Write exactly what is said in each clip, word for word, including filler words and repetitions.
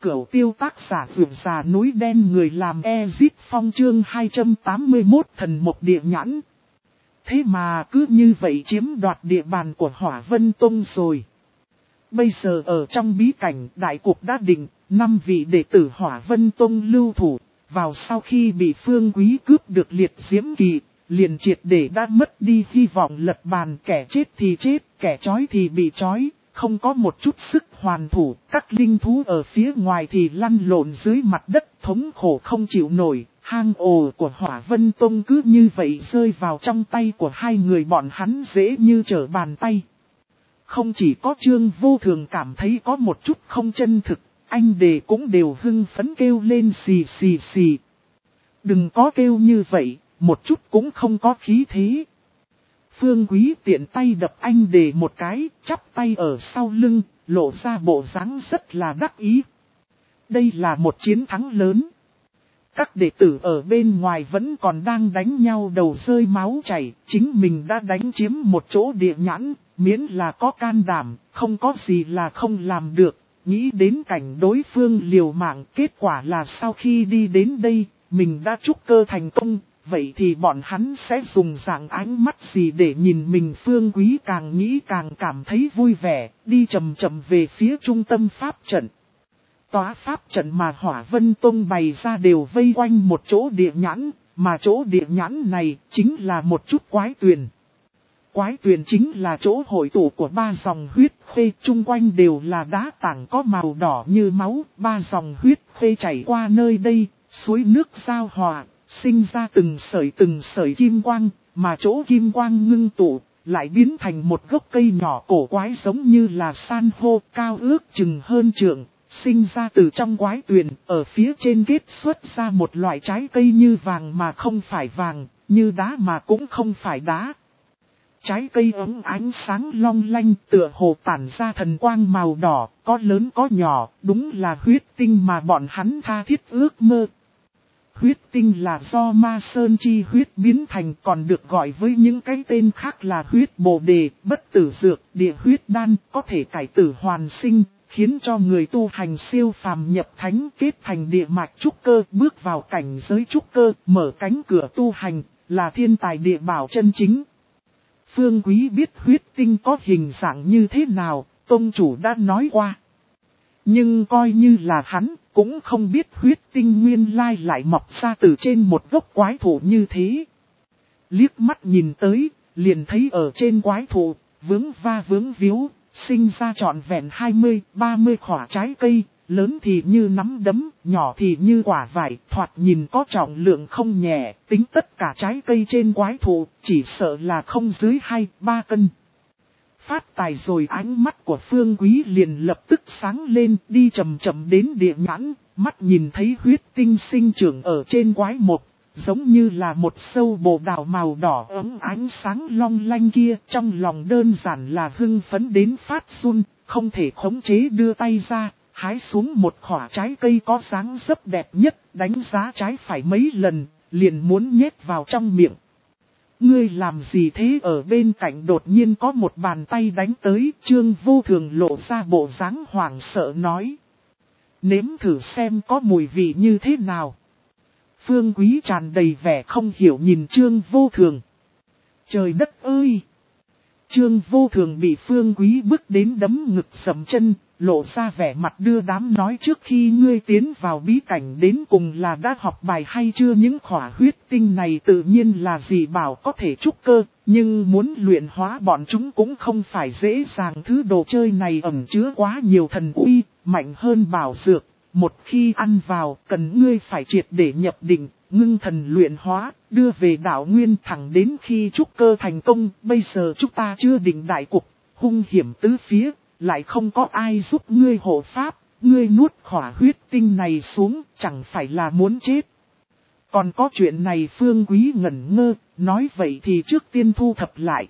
Cửu Tiêu tác giả vượt già núi đen người làm Ezit Phong chương hai trăm tám mươi mốt thần một địa nhãn. Thế mà cứ như vậy chiếm đoạt địa bàn của Hỏa Vân Tông rồi. Bây giờ ở trong bí cảnh đại cục đã định, năm vị đệ tử Hỏa Vân Tông lưu thủ, vào sau khi bị Phương Quý cướp được liệt diễm kỳ, liền triệt để đã mất đi hy vọng lật bàn, kẻ chết thì chết, kẻ trói thì bị trói. Không có một chút sức hoàn thủ, các linh thú ở phía ngoài thì lăn lộn dưới mặt đất thống khổ không chịu nổi, hang ổ của Hỏa Vân Tông cứ như vậy rơi vào trong tay của hai người bọn hắn dễ như trở bàn tay. Không chỉ có Trương Vô Thường cảm thấy có một chút không chân thực, anh đề cũng đều hưng phấn kêu lên xì xì xì. Đừng có kêu như vậy, một chút cũng không có khí thế. Phương Quý tiện tay đập anh đề một cái, chắp tay ở sau lưng, lộ ra bộ dáng rất là đắc ý. Đây là một chiến thắng lớn. Các đệ tử ở bên ngoài vẫn còn đang đánh nhau đầu rơi máu chảy, chính mình đã đánh chiếm một chỗ địa nhãn, miễn là có can đảm, không có gì là không làm được. Nghĩ đến cảnh đối phương liều mạng, kết quả là sau khi đi đến đây, mình đã trúc cơ thành công. Vậy thì bọn hắn sẽ dùng dạng ánh mắt gì để nhìn mình? Phương Quý càng nghĩ càng cảm thấy vui vẻ, đi chậm chậm về phía trung tâm pháp trận. Tòa pháp trận mà Hỏa Vân Tông bày ra đều vây quanh một chỗ địa nhãn, mà chỗ địa nhãn này chính là một chút quái tuyền. Quái tuyền chính là chỗ hội tụ của ba dòng huyết khê, chung quanh đều là đá tảng có màu đỏ như máu, ba dòng huyết khê chảy qua nơi đây, suối nước giao hòa. Sinh ra từng sợi từng sợi kim quang, mà chỗ kim quang ngưng tụ, lại biến thành một gốc cây nhỏ cổ quái giống như là san hô cao ước chừng hơn trượng, sinh ra từ trong quái tuyền, ở phía trên kết xuất ra một loại trái cây như vàng mà không phải vàng, như đá mà cũng không phải đá. Trái cây ấm ánh sáng long lanh tựa hồ tản ra thần quang màu đỏ, có lớn có nhỏ, đúng là huyết tinh mà bọn hắn tha thiết ước mơ. Huyết tinh là do ma sơn chi huyết biến thành, còn được gọi với những cái tên khác là huyết bồ đề, bất tử dược, địa huyết đan, có thể cải tử hoàn sinh, khiến cho người tu hành siêu phàm nhập thánh, kết thành địa mạch trúc cơ, bước vào cảnh giới trúc cơ, mở cánh cửa tu hành, là thiên tài địa bảo chân chính. Phương Quý biết huyết tinh có hình dạng như thế nào, tông chủ đã nói qua. Nhưng coi như là hắn, cũng không biết huyết tinh nguyên lai lại mọc ra từ trên một gốc quái thụ như thế. Liếc mắt nhìn tới, liền thấy ở trên quái thụ, vướng va vướng víu, sinh ra trọn vẹn hai mươi, ba mươi khỏa trái cây, lớn thì như nắm đấm, nhỏ thì như quả vải, thoạt nhìn có trọng lượng không nhẹ, tính tất cả trái cây trên quái thụ, chỉ sợ là không dưới hai, ba cân. Phát tài rồi, ánh mắt của Phương Quý liền lập tức sáng lên, đi chậm chậm đến địa nhãn, mắt nhìn thấy huyết tinh sinh trưởng ở trên quái mộc, giống như là một sâu bồ đào màu đỏ ấm ánh sáng long lanh kia, trong lòng đơn giản là hưng phấn đến phát run, không thể khống chế đưa tay ra, hái xuống một khỏa trái cây có dáng dấp đẹp nhất, đánh giá trái phải mấy lần, liền muốn nhét vào trong miệng. Ngươi làm gì thế? Ở bên cạnh đột nhiên có một bàn tay đánh tới, Trương Vô Thường lộ ra bộ dáng hoảng sợ nói. Nếm thử xem có mùi vị như thế nào. Phương Quý tràn đầy vẻ không hiểu nhìn Trương Vô Thường. Trời đất ơi! Trương Vô Thường bị Phương Quý bước đến đấm ngực sầm chân, lộ ra vẻ mặt đưa đám nói trước khi ngươi tiến vào bí cảnh đến cùng là đã học bài hay chưa. Những khỏa huyết tinh này tự nhiên là gì bảo có thể trúc cơ, nhưng muốn luyện hóa bọn chúng cũng không phải dễ dàng. Thứ đồ chơi này ẩn chứa quá nhiều thần uy, mạnh hơn bảo dược. Một khi ăn vào, cần ngươi phải triệt để nhập định, ngưng thần luyện hóa, đưa về đạo nguyên thẳng đến khi trúc cơ thành công. Bây giờ chúng ta chưa định đại cục, hung hiểm tứ phía, lại không có ai giúp ngươi hộ pháp, ngươi nuốt khỏa huyết tinh này xuống, chẳng phải là muốn chết. Còn có chuyện này? Phương Quý ngẩn ngơ, nói vậy thì trước tiên thu thập lại.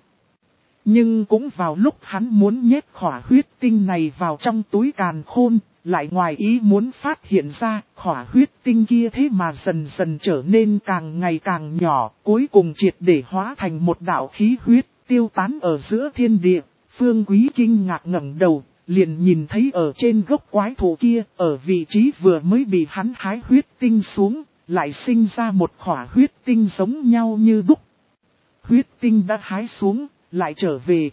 Nhưng cũng vào lúc hắn muốn nhét khỏa huyết tinh này vào trong túi càn khôn, lại ngoài ý muốn phát hiện ra khỏa huyết tinh kia thế mà dần dần trở nên càng ngày càng nhỏ, cuối cùng triệt để hóa thành một đạo khí huyết, tiêu tán ở giữa thiên địa. Phương Quý kinh ngạc ngẩng đầu, liền nhìn thấy ở trên gốc quái thụ kia, ở vị trí vừa mới bị hắn hái huyết tinh xuống, lại sinh ra một khỏa huyết tinh giống nhau như đúc. Huyết tinh đã hái xuống, lại trở về.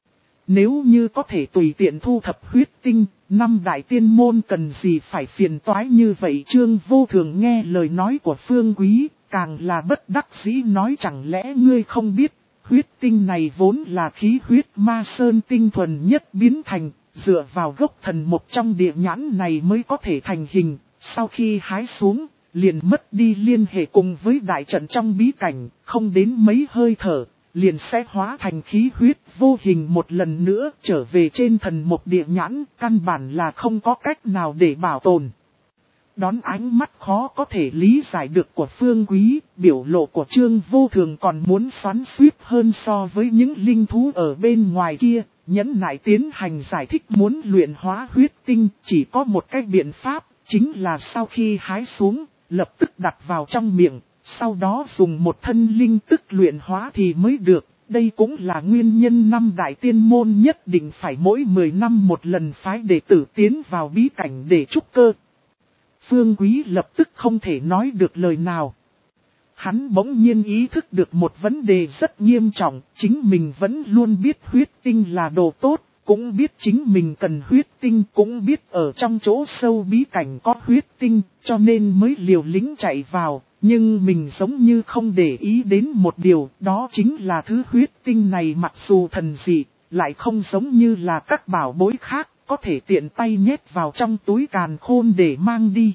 Nếu như có thể tùy tiện thu thập huyết tinh, năm đại tiên môn cần gì phải phiền toái như vậy. Trương Vô Thường nghe lời nói của Phương Quý, càng là bất đắc dĩ nói chẳng lẽ ngươi không biết, huyết tinh này vốn là khí huyết ma sơn tinh thuần nhất biến thành, dựa vào gốc thần một trong địa nhãn này mới có thể thành hình, sau khi hái xuống, liền mất đi liên hệ cùng với đại trận trong bí cảnh, không đến mấy hơi thở, liền sẽ hóa thành khí huyết vô hình một lần nữa trở về trên thần một địa nhãn, căn bản là không có cách nào để bảo tồn. Đón ánh mắt khó có thể lý giải được của Phương Quý, biểu lộ của Trương Vô Thường còn muốn xoắn xuýt hơn so với những linh thú ở bên ngoài kia, nhẫn nại tiến hành giải thích muốn luyện hóa huyết tinh, chỉ có một cách biện pháp, chính là sau khi hái xuống, lập tức đặt vào trong miệng, sau đó dùng một thân linh tức luyện hóa thì mới được. Đây cũng là nguyên nhân năm đại tiên môn nhất định phải mỗi mười năm một lần phái đệ tử tiến vào bí cảnh để trúc cơ. Phương Quý lập tức không thể nói được lời nào. Hắn bỗng nhiên ý thức được một vấn đề rất nghiêm trọng, chính mình vẫn luôn biết huyết tinh là đồ tốt, cũng biết chính mình cần huyết tinh, cũng biết ở trong chỗ sâu bí cảnh có huyết tinh, cho nên mới liều lĩnh chạy vào, nhưng mình giống như không để ý đến một điều, đó chính là thứ huyết tinh này mặc dù thần dị, lại không giống như là các bảo bối khác, có thể tiện tay nhét vào trong túi càn khôn để mang đi.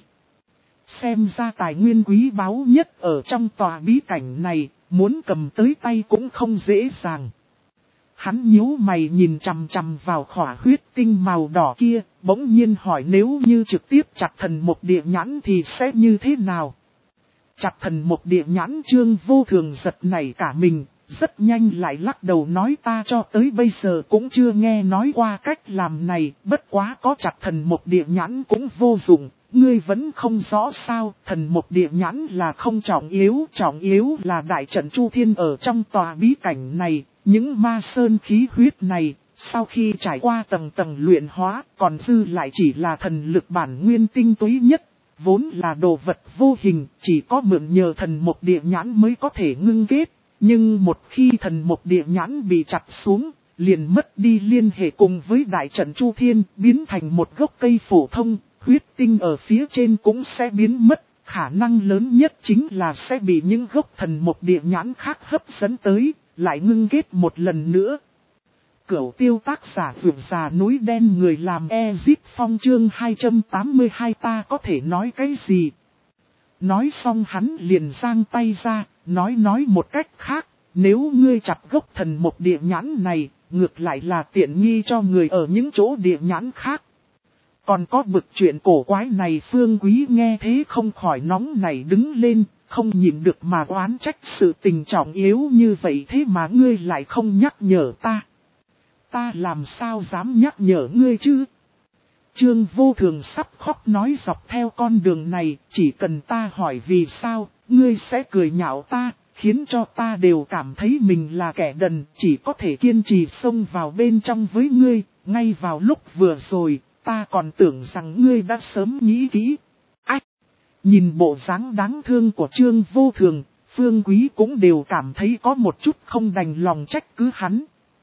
Xem ra tài nguyên quý báu nhất ở trong tòa bí cảnh này, muốn cầm tới tay cũng không dễ dàng. Hắn nhíu mày nhìn chằm chằm vào khỏa huyết tinh màu đỏ kia, bỗng nhiên hỏi nếu như trực tiếp chặt thần một địa nhãn thì sẽ như thế nào? Chặt thần một địa nhãn Trương Vô Thường giật nảy cả mình, rất nhanh lại lắc đầu nói ta cho tới bây giờ cũng chưa nghe nói qua cách làm này, bất quá có chặt thần một địa nhãn cũng vô dụng. Ngươi vẫn không rõ sao, thần một địa nhãn là không trọng yếu, trọng yếu là đại trận Chu Thiên ở trong tòa bí cảnh này, những ma sơn khí huyết này, sau khi trải qua tầng tầng luyện hóa, còn dư lại chỉ là thần lực bản nguyên tinh túy nhất, vốn là đồ vật vô hình, chỉ có mượn nhờ thần một địa nhãn mới có thể ngưng kết, nhưng một khi thần một địa nhãn bị chặt xuống, liền mất đi liên hệ cùng với đại trận Chu Thiên, biến thành một gốc cây phổ thông. Huyết tinh ở phía trên cũng sẽ biến mất, khả năng lớn nhất chính là sẽ bị những gốc thần một địa nhãn khác hấp dẫn tới, lại ngưng kết một lần nữa. Cửu tiêu tác giả vượt già núi đen người làm Ezip Phong chương hai trăm tám mươi hai ta có thể nói cái gì? Nói xong hắn liền giang tay ra, nói nói một cách khác, nếu ngươi chặt gốc thần một địa nhãn này, ngược lại là tiện nghi cho người ở những chỗ địa nhãn khác. Còn có bực chuyện cổ quái này Phương Quý nghe thế không khỏi nóng nảy đứng lên, không nhịn được mà oán trách sự tình trọng yếu như vậy thế mà ngươi lại không nhắc nhở ta. Ta làm sao dám nhắc nhở ngươi chứ? Trương Vô Thường sắp khóc nói dọc theo con đường này, chỉ cần ta hỏi vì sao, ngươi sẽ cười nhạo ta, khiến cho ta đều cảm thấy mình là kẻ đần, chỉ có thể kiên trì xông vào bên trong với ngươi, ngay vào lúc vừa rồi. Ta còn tưởng rằng ngươi đã sớm nghĩ kỹ. Ách! Nhìn bộ dáng đáng thương của Trương Vô Thường, Phương Quý cũng đều cảm thấy có một chút không đành lòng trách cứ hắn.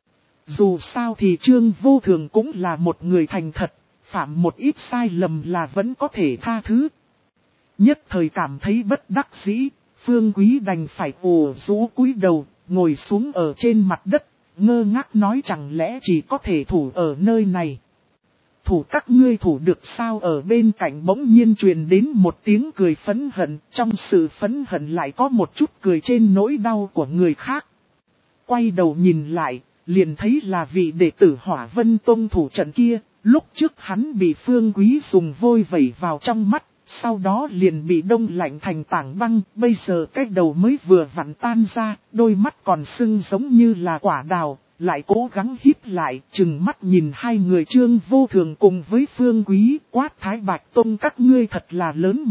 Dù sao thì Trương Vô Thường cũng là một người thành thật, phạm một ít sai lầm là vẫn có thể tha thứ. Nhất thời cảm thấy bất đắc dĩ, Phương Quý đành phải ồ rũ cúi đầu, ngồi xuống ở trên mặt đất, ngơ ngác nói chẳng lẽ chỉ có thể thủ ở nơi này. Thủ các ngươi thủ được sao? Ở bên cạnh bỗng nhiên truyền đến một tiếng cười phẫn hận, trong sự phẫn hận lại có một chút cười trên nỗi đau của người khác. Quay đầu nhìn lại, liền thấy là vị đệ tử Hỏa Vân Tông thủ trận kia, lúc trước hắn bị Phương Quý dùng vôi vẩy vào trong mắt, sau đó liền bị đông lạnh thành tảng băng, bây giờ cái đầu mới vừa vặn tan ra, đôi mắt còn sưng giống như là quả đào. Lại cố gắng híp lại, chừng mắt nhìn hai người Trương Vô Thường cùng với Phương Quý, quát Thái Bạch Tông các ngươi thật là lớn mật,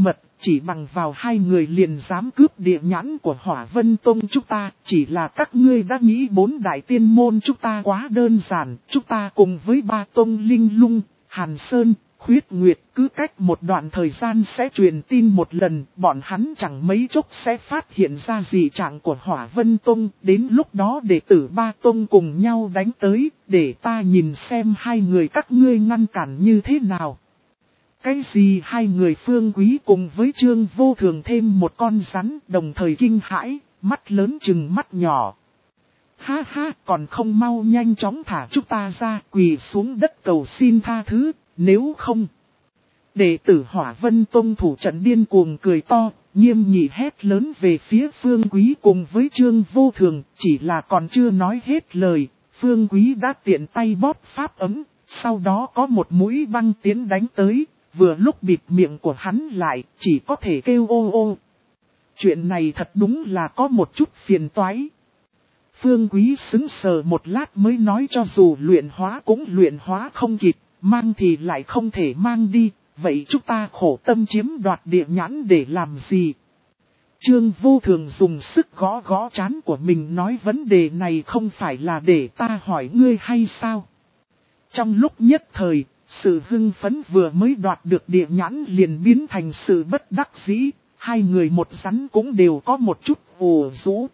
chỉ bằng vào hai người liền dám cướp địa nhãn của Hỏa Vân Tông chúng ta, chỉ là các ngươi đã nghĩ bốn đại tiên môn chúng ta quá đơn giản, chúng ta cùng với ba tông Linh Lung, Hàn Sơn, Khuyết Nguyệt cứ cách một đoạn thời gian sẽ truyền tin một lần, bọn hắn chẳng mấy chốc sẽ phát hiện ra dị trạng của Hỏa Vân Tông, đến lúc đó đệ tử ba tông cùng nhau đánh tới, để ta nhìn xem hai người các ngươi ngăn cản như thế nào. Cái gì hai người Phương Quý cùng với Trương Vô Thường thêm một con rắn đồng thời kinh hãi, mắt lớn chừng mắt nhỏ. Ha ha, còn không mau nhanh chóng thả chúng ta ra, quỳ xuống đất cầu xin tha thứ, nếu không. Đệ tử Hỏa Vân Tông thủ trận điên cuồng cười to, nghiêm nghị hét lớn về phía Phương Quý cùng với Trương Vô Thường, chỉ là còn chưa nói hết lời, Phương Quý đã tiện tay bóp pháp ấm, sau đó có một mũi băng tiến đánh tới. Vừa lúc bịt miệng của hắn lại, chỉ có thể kêu ô ô. Chuyện này thật đúng là có một chút phiền toái. Phương Quý sững sờ một lát mới nói cho dù luyện hóa cũng luyện hóa không kịp, mang thì lại không thể mang đi, vậy chúng ta khổ tâm chiếm đoạt địa nhãn để làm gì? Trương Vô Thường dùng sức gõ gõ trán của mình nói vấn đề này không phải là để ta hỏi ngươi hay sao? Trong lúc nhất thời, sự hưng phấn vừa mới đoạt được địa nhãn liền biến thành sự bất đắc dĩ, hai người một rắn cũng đều có một chút ủ rũ.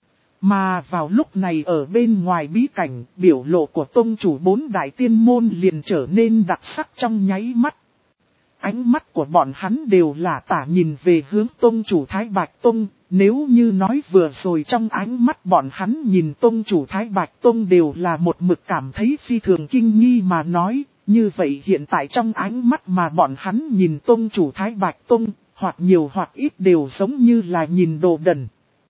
Mà vào lúc này ở bên ngoài bí cảnh, biểu lộ của tông chủ bốn đại tiên môn liền trở nên đặc sắc trong nháy mắt. Ánh mắt của bọn hắn đều là tả nhìn về hướng tông chủ Thái Bạch Tông, nếu như nói vừa rồi trong ánh mắt bọn hắn nhìn tông chủ Thái Bạch Tông đều là một mực cảm thấy phi thường kinh nghi mà nói. Như vậy hiện tại trong ánh mắt mà bọn hắn nhìn tông chủ Thái Bạch Tông, hoặc nhiều hoặc ít đều giống như là nhìn đồ đần.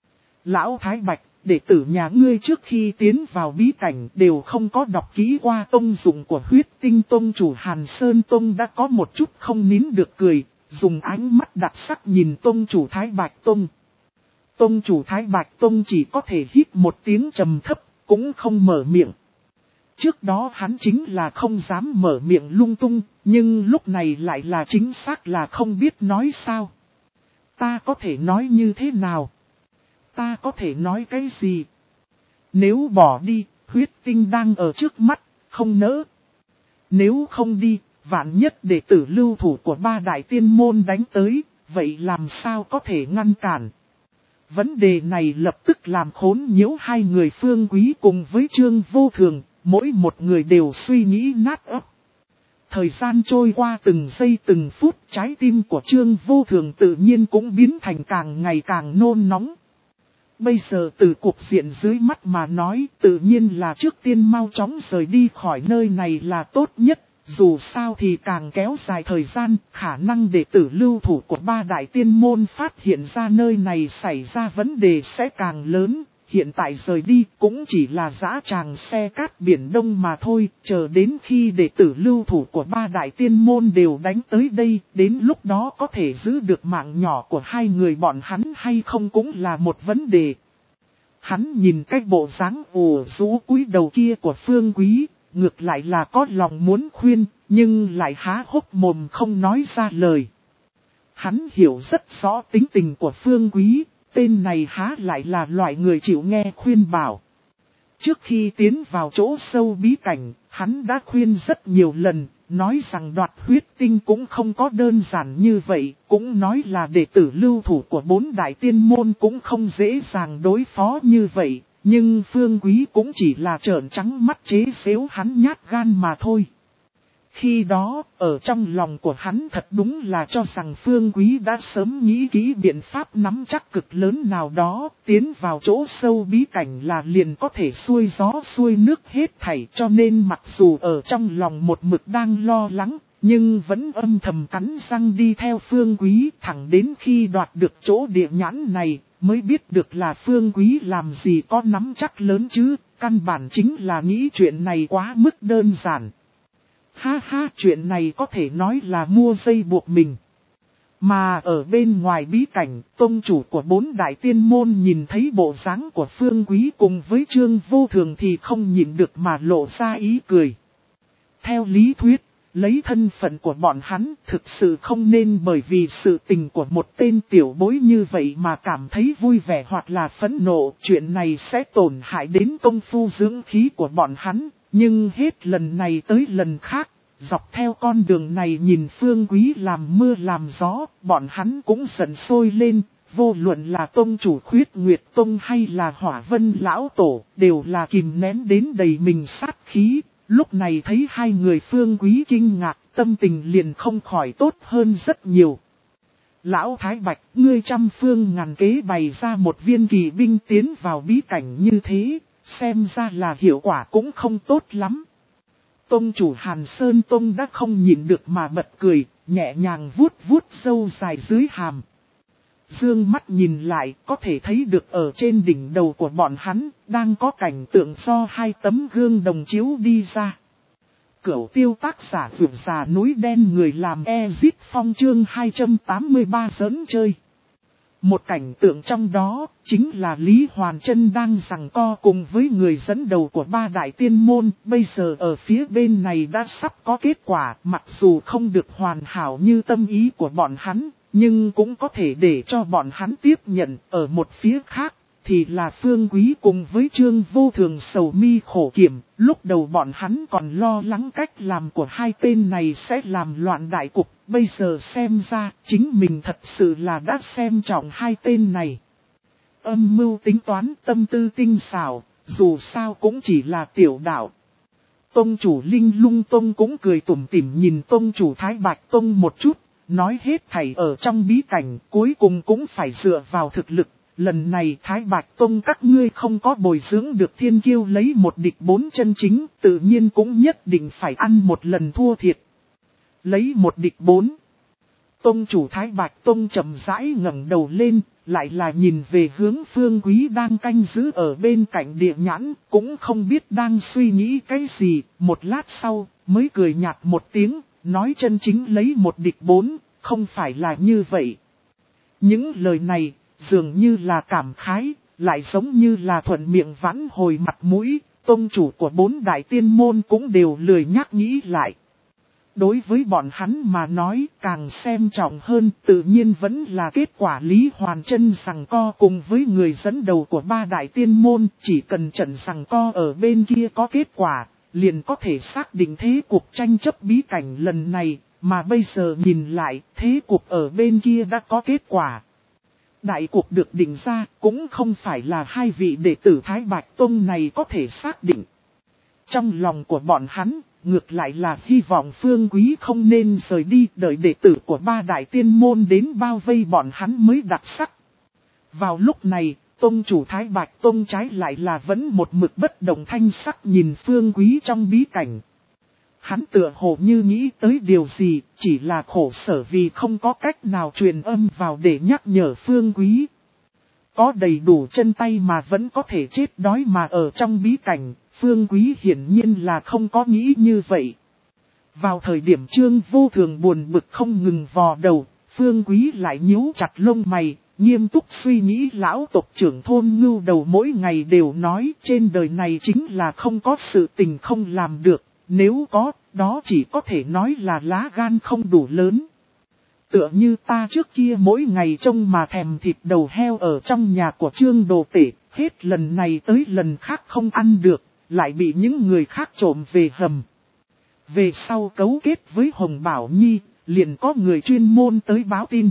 Lão Thái Bạch, đệ tử nhà ngươi trước khi tiến vào bí cảnh đều không có đọc kỹ qua tông dụng của huyết tinh tông chủ Hàn Sơn Tông đã có một chút không nín được cười, dùng ánh mắt đặc sắc nhìn tông chủ Thái Bạch Tông. Tông chủ Thái Bạch Tông chỉ có thể hít một tiếng trầm thấp, cũng không mở miệng. Trước đó hắn chính là không dám mở miệng lung tung, nhưng lúc này lại là chính xác là không biết nói sao. Ta có thể nói như thế nào? Ta có thể nói cái gì? Nếu bỏ đi, huyết tinh đang ở trước mắt, không nỡ. Nếu không đi, vạn nhất đệ tử lưu thủ của ba đại tiên môn đánh tới, vậy làm sao có thể ngăn cản? Vấn đề này lập tức làm khốn nhiễu hai người Phương Quý cùng với Trương Vô Thường. Mỗi một người đều suy nghĩ nát óc. Thời gian trôi qua từng giây từng phút, trái tim của Trương Vô Thường tự nhiên cũng biến thành càng ngày càng nôn nóng. Bây giờ từ cuộc diện dưới mắt mà nói, tự nhiên là trước tiên mau chóng rời đi khỏi nơi này là tốt nhất. Dù sao thì càng kéo dài thời gian, khả năng đệ tử lưu thủ của ba đại tiên môn phát hiện ra nơi này xảy ra vấn đề sẽ càng lớn. Hiện tại rời đi cũng chỉ là dã tràng xe cát biển đông mà thôi, chờ đến khi đệ tử lưu thủ của ba đại tiên môn đều đánh tới đây, đến lúc đó có thể giữ được mạng nhỏ của hai người bọn hắn hay không cũng là một vấn đề. Hắn nhìn cái bộ dáng ủ rũ cúi đầu kia của Phương Quý, ngược lại là có lòng muốn khuyên, nhưng lại há hốc mồm không nói ra lời. Hắn hiểu rất rõ tính tình của Phương Quý. Tên này há lại là loại người chịu nghe khuyên bảo. Trước khi tiến vào chỗ sâu bí cảnh, hắn đã khuyên rất nhiều lần, nói rằng đoạt huyết tinh cũng không có đơn giản như vậy, cũng nói là đệ tử lưu thủ của bốn đại tiên môn cũng không dễ dàng đối phó như vậy, nhưng Phương Quý cũng chỉ là trợn trắng mắt chế xếu hắn nhát gan mà thôi. Khi đó, ở trong lòng của hắn thật đúng là cho rằng Phương Quý đã sớm nghĩ kỹ biện pháp nắm chắc cực lớn nào đó, tiến vào chỗ sâu bí cảnh là liền có thể xuôi gió xuôi nước hết thảy, cho nên mặc dù ở trong lòng một mực đang lo lắng, nhưng vẫn âm thầm cắn răng đi theo Phương Quý thẳng đến khi đoạt được chỗ địa nhãn này, mới biết được là Phương Quý làm gì có nắm chắc lớn chứ, căn bản chính là nghĩ chuyện này quá mức đơn giản. Ha ha, chuyện này có thể nói là mua dây buộc mình. Mà ở bên ngoài bí cảnh, tông chủ của bốn đại tiên môn nhìn thấy bộ dáng của Phương Quý cùng với Trương Vô Thường thì không nhịn được mà lộ ra ý cười. Theo lý thuyết, lấy thân phận của bọn hắn thực sự không nên bởi vì sự tình của một tên tiểu bối như vậy mà cảm thấy vui vẻ hoặc là phẫn nộ. Chuyện này sẽ tổn hại đến công phu dưỡng khí của bọn hắn, nhưng hết lần này tới lần khác, dọc theo con đường này nhìn Phương Quý làm mưa làm gió, bọn hắn cũng giận sôi lên. Vô luận là tông chủ Khuyết Nguyệt Tông hay là Hỏa Vân Lão Tổ, đều là kìm nén đến đầy mình sát khí. Lúc này thấy hai người Phương Quý kinh ngạc, tâm tình liền không khỏi tốt hơn rất nhiều. Lão Thái Bạch, ngươi trăm phương ngàn kế bày ra một viên kỳ binh tiến vào bí cảnh như thế, xem ra là hiệu quả cũng không tốt lắm. Tông chủ Hàn Sơn Tông đã không nhịn được mà bật cười, nhẹ nhàng vuốt vuốt râu dài dưới hàm. Dương mắt nhìn lại, có thể thấy được ở trên đỉnh đầu của bọn hắn, đang có cảnh tượng do hai tấm gương đồng chiếu đi ra. Cửu tiêu tác giả vượt già núi đen người làm Ezit Phong chương hai trăm tám mươi ba giỡn chơi. Một cảnh tượng trong đó, chính là Lý Hoàn Trân đang giằng co cùng với người dẫn đầu của ba đại tiên môn. Bây giờ ở phía bên này đã sắp có kết quả, mặc dù không được hoàn hảo như tâm ý của bọn hắn, nhưng cũng có thể để cho bọn hắn tiếp nhận. Ở một phía khác, thì là Phương Quý cùng với Trương Vô Thường sầu mi khổ kiểm. Lúc đầu bọn hắn còn lo lắng cách làm của hai tên này sẽ làm loạn đại cục. Bây giờ xem ra, chính mình thật sự là đã xem trọng hai tên này. Âm mưu tính toán, tâm tư tinh xảo, dù sao cũng chỉ là tiểu đạo. Tông chủ Linh Lung Tông cũng cười tủm tỉm nhìn tông chủ Thái Bạch Tông một chút, nói hết thảy ở trong bí cảnh, cuối cùng cũng phải dựa vào thực lực. Lần này Thái Bạch Tông các ngươi không có bồi dưỡng được thiên kiêu lấy một địch bốn chân chính, tự nhiên cũng nhất định phải ăn một lần thua thiệt. Lấy một địch bốn. Tông chủ Thái Bạch Tông chậm rãi ngẩng đầu lên, lại là nhìn về hướng Phương Quý đang canh giữ ở bên cạnh địa nhãn, cũng không biết đang suy nghĩ cái gì. Một lát sau, mới cười nhạt một tiếng, nói chân chính lấy một địch bốn, không phải là như vậy. Những lời này, dường như là cảm khái, lại giống như là thuận miệng vãn hồi mặt mũi, tông chủ của bốn đại tiên môn cũng đều lười nhắc nghĩ lại. Đối với bọn hắn mà nói, càng xem trọng hơn tự nhiên vẫn là kết quả Lý Hoàn Trân giằng co cùng với người dẫn đầu của ba đại tiên môn. Chỉ cần trận giằng co ở bên kia có kết quả, liền có thể xác định thế cuộc tranh chấp bí cảnh lần này, mà bây giờ nhìn lại, thế cuộc ở bên kia đã có kết quả. Đại cuộc được định ra cũng không phải là hai vị đệ tử Thái Bạch Tông này có thể xác định. Trong lòng của bọn hắn, ngược lại là hy vọng Phương Quý không nên rời đi, đợi đệ tử của ba đại tiên môn đến bao vây bọn hắn mới đặc sắc. Vào lúc này, Tông chủ Thái Bạch Tông trái lại là vẫn một mực bất động thanh sắc nhìn Phương Quý trong bí cảnh. Hắn tựa hồ như nghĩ tới điều gì, chỉ là khổ sở vì không có cách nào truyền âm vào để nhắc nhở Phương Quý. Có đầy đủ chân tay mà vẫn có thể chết đói mà ở trong bí cảnh, Phương Quý hiển nhiên là không có nghĩ như vậy. Vào thời điểm Trương Vô Thường buồn bực không ngừng vò đầu, Phương Quý lại nhíu chặt lông mày, nghiêm túc suy nghĩ. Lão tộc trưởng thôn ngưu đầu mỗi ngày đều nói trên đời này chính là không có sự tình không làm được. Nếu có, đó chỉ có thể nói là lá gan không đủ lớn. Tựa như ta trước kia mỗi ngày trông mà thèm thịt đầu heo ở trong nhà của Trương Đồ Tể, hết lần này tới lần khác không ăn được, lại bị những người khác trộm về hầm. Về sau cấu kết với Hồng Bảo Nhi, liền có người chuyên môn tới báo tin.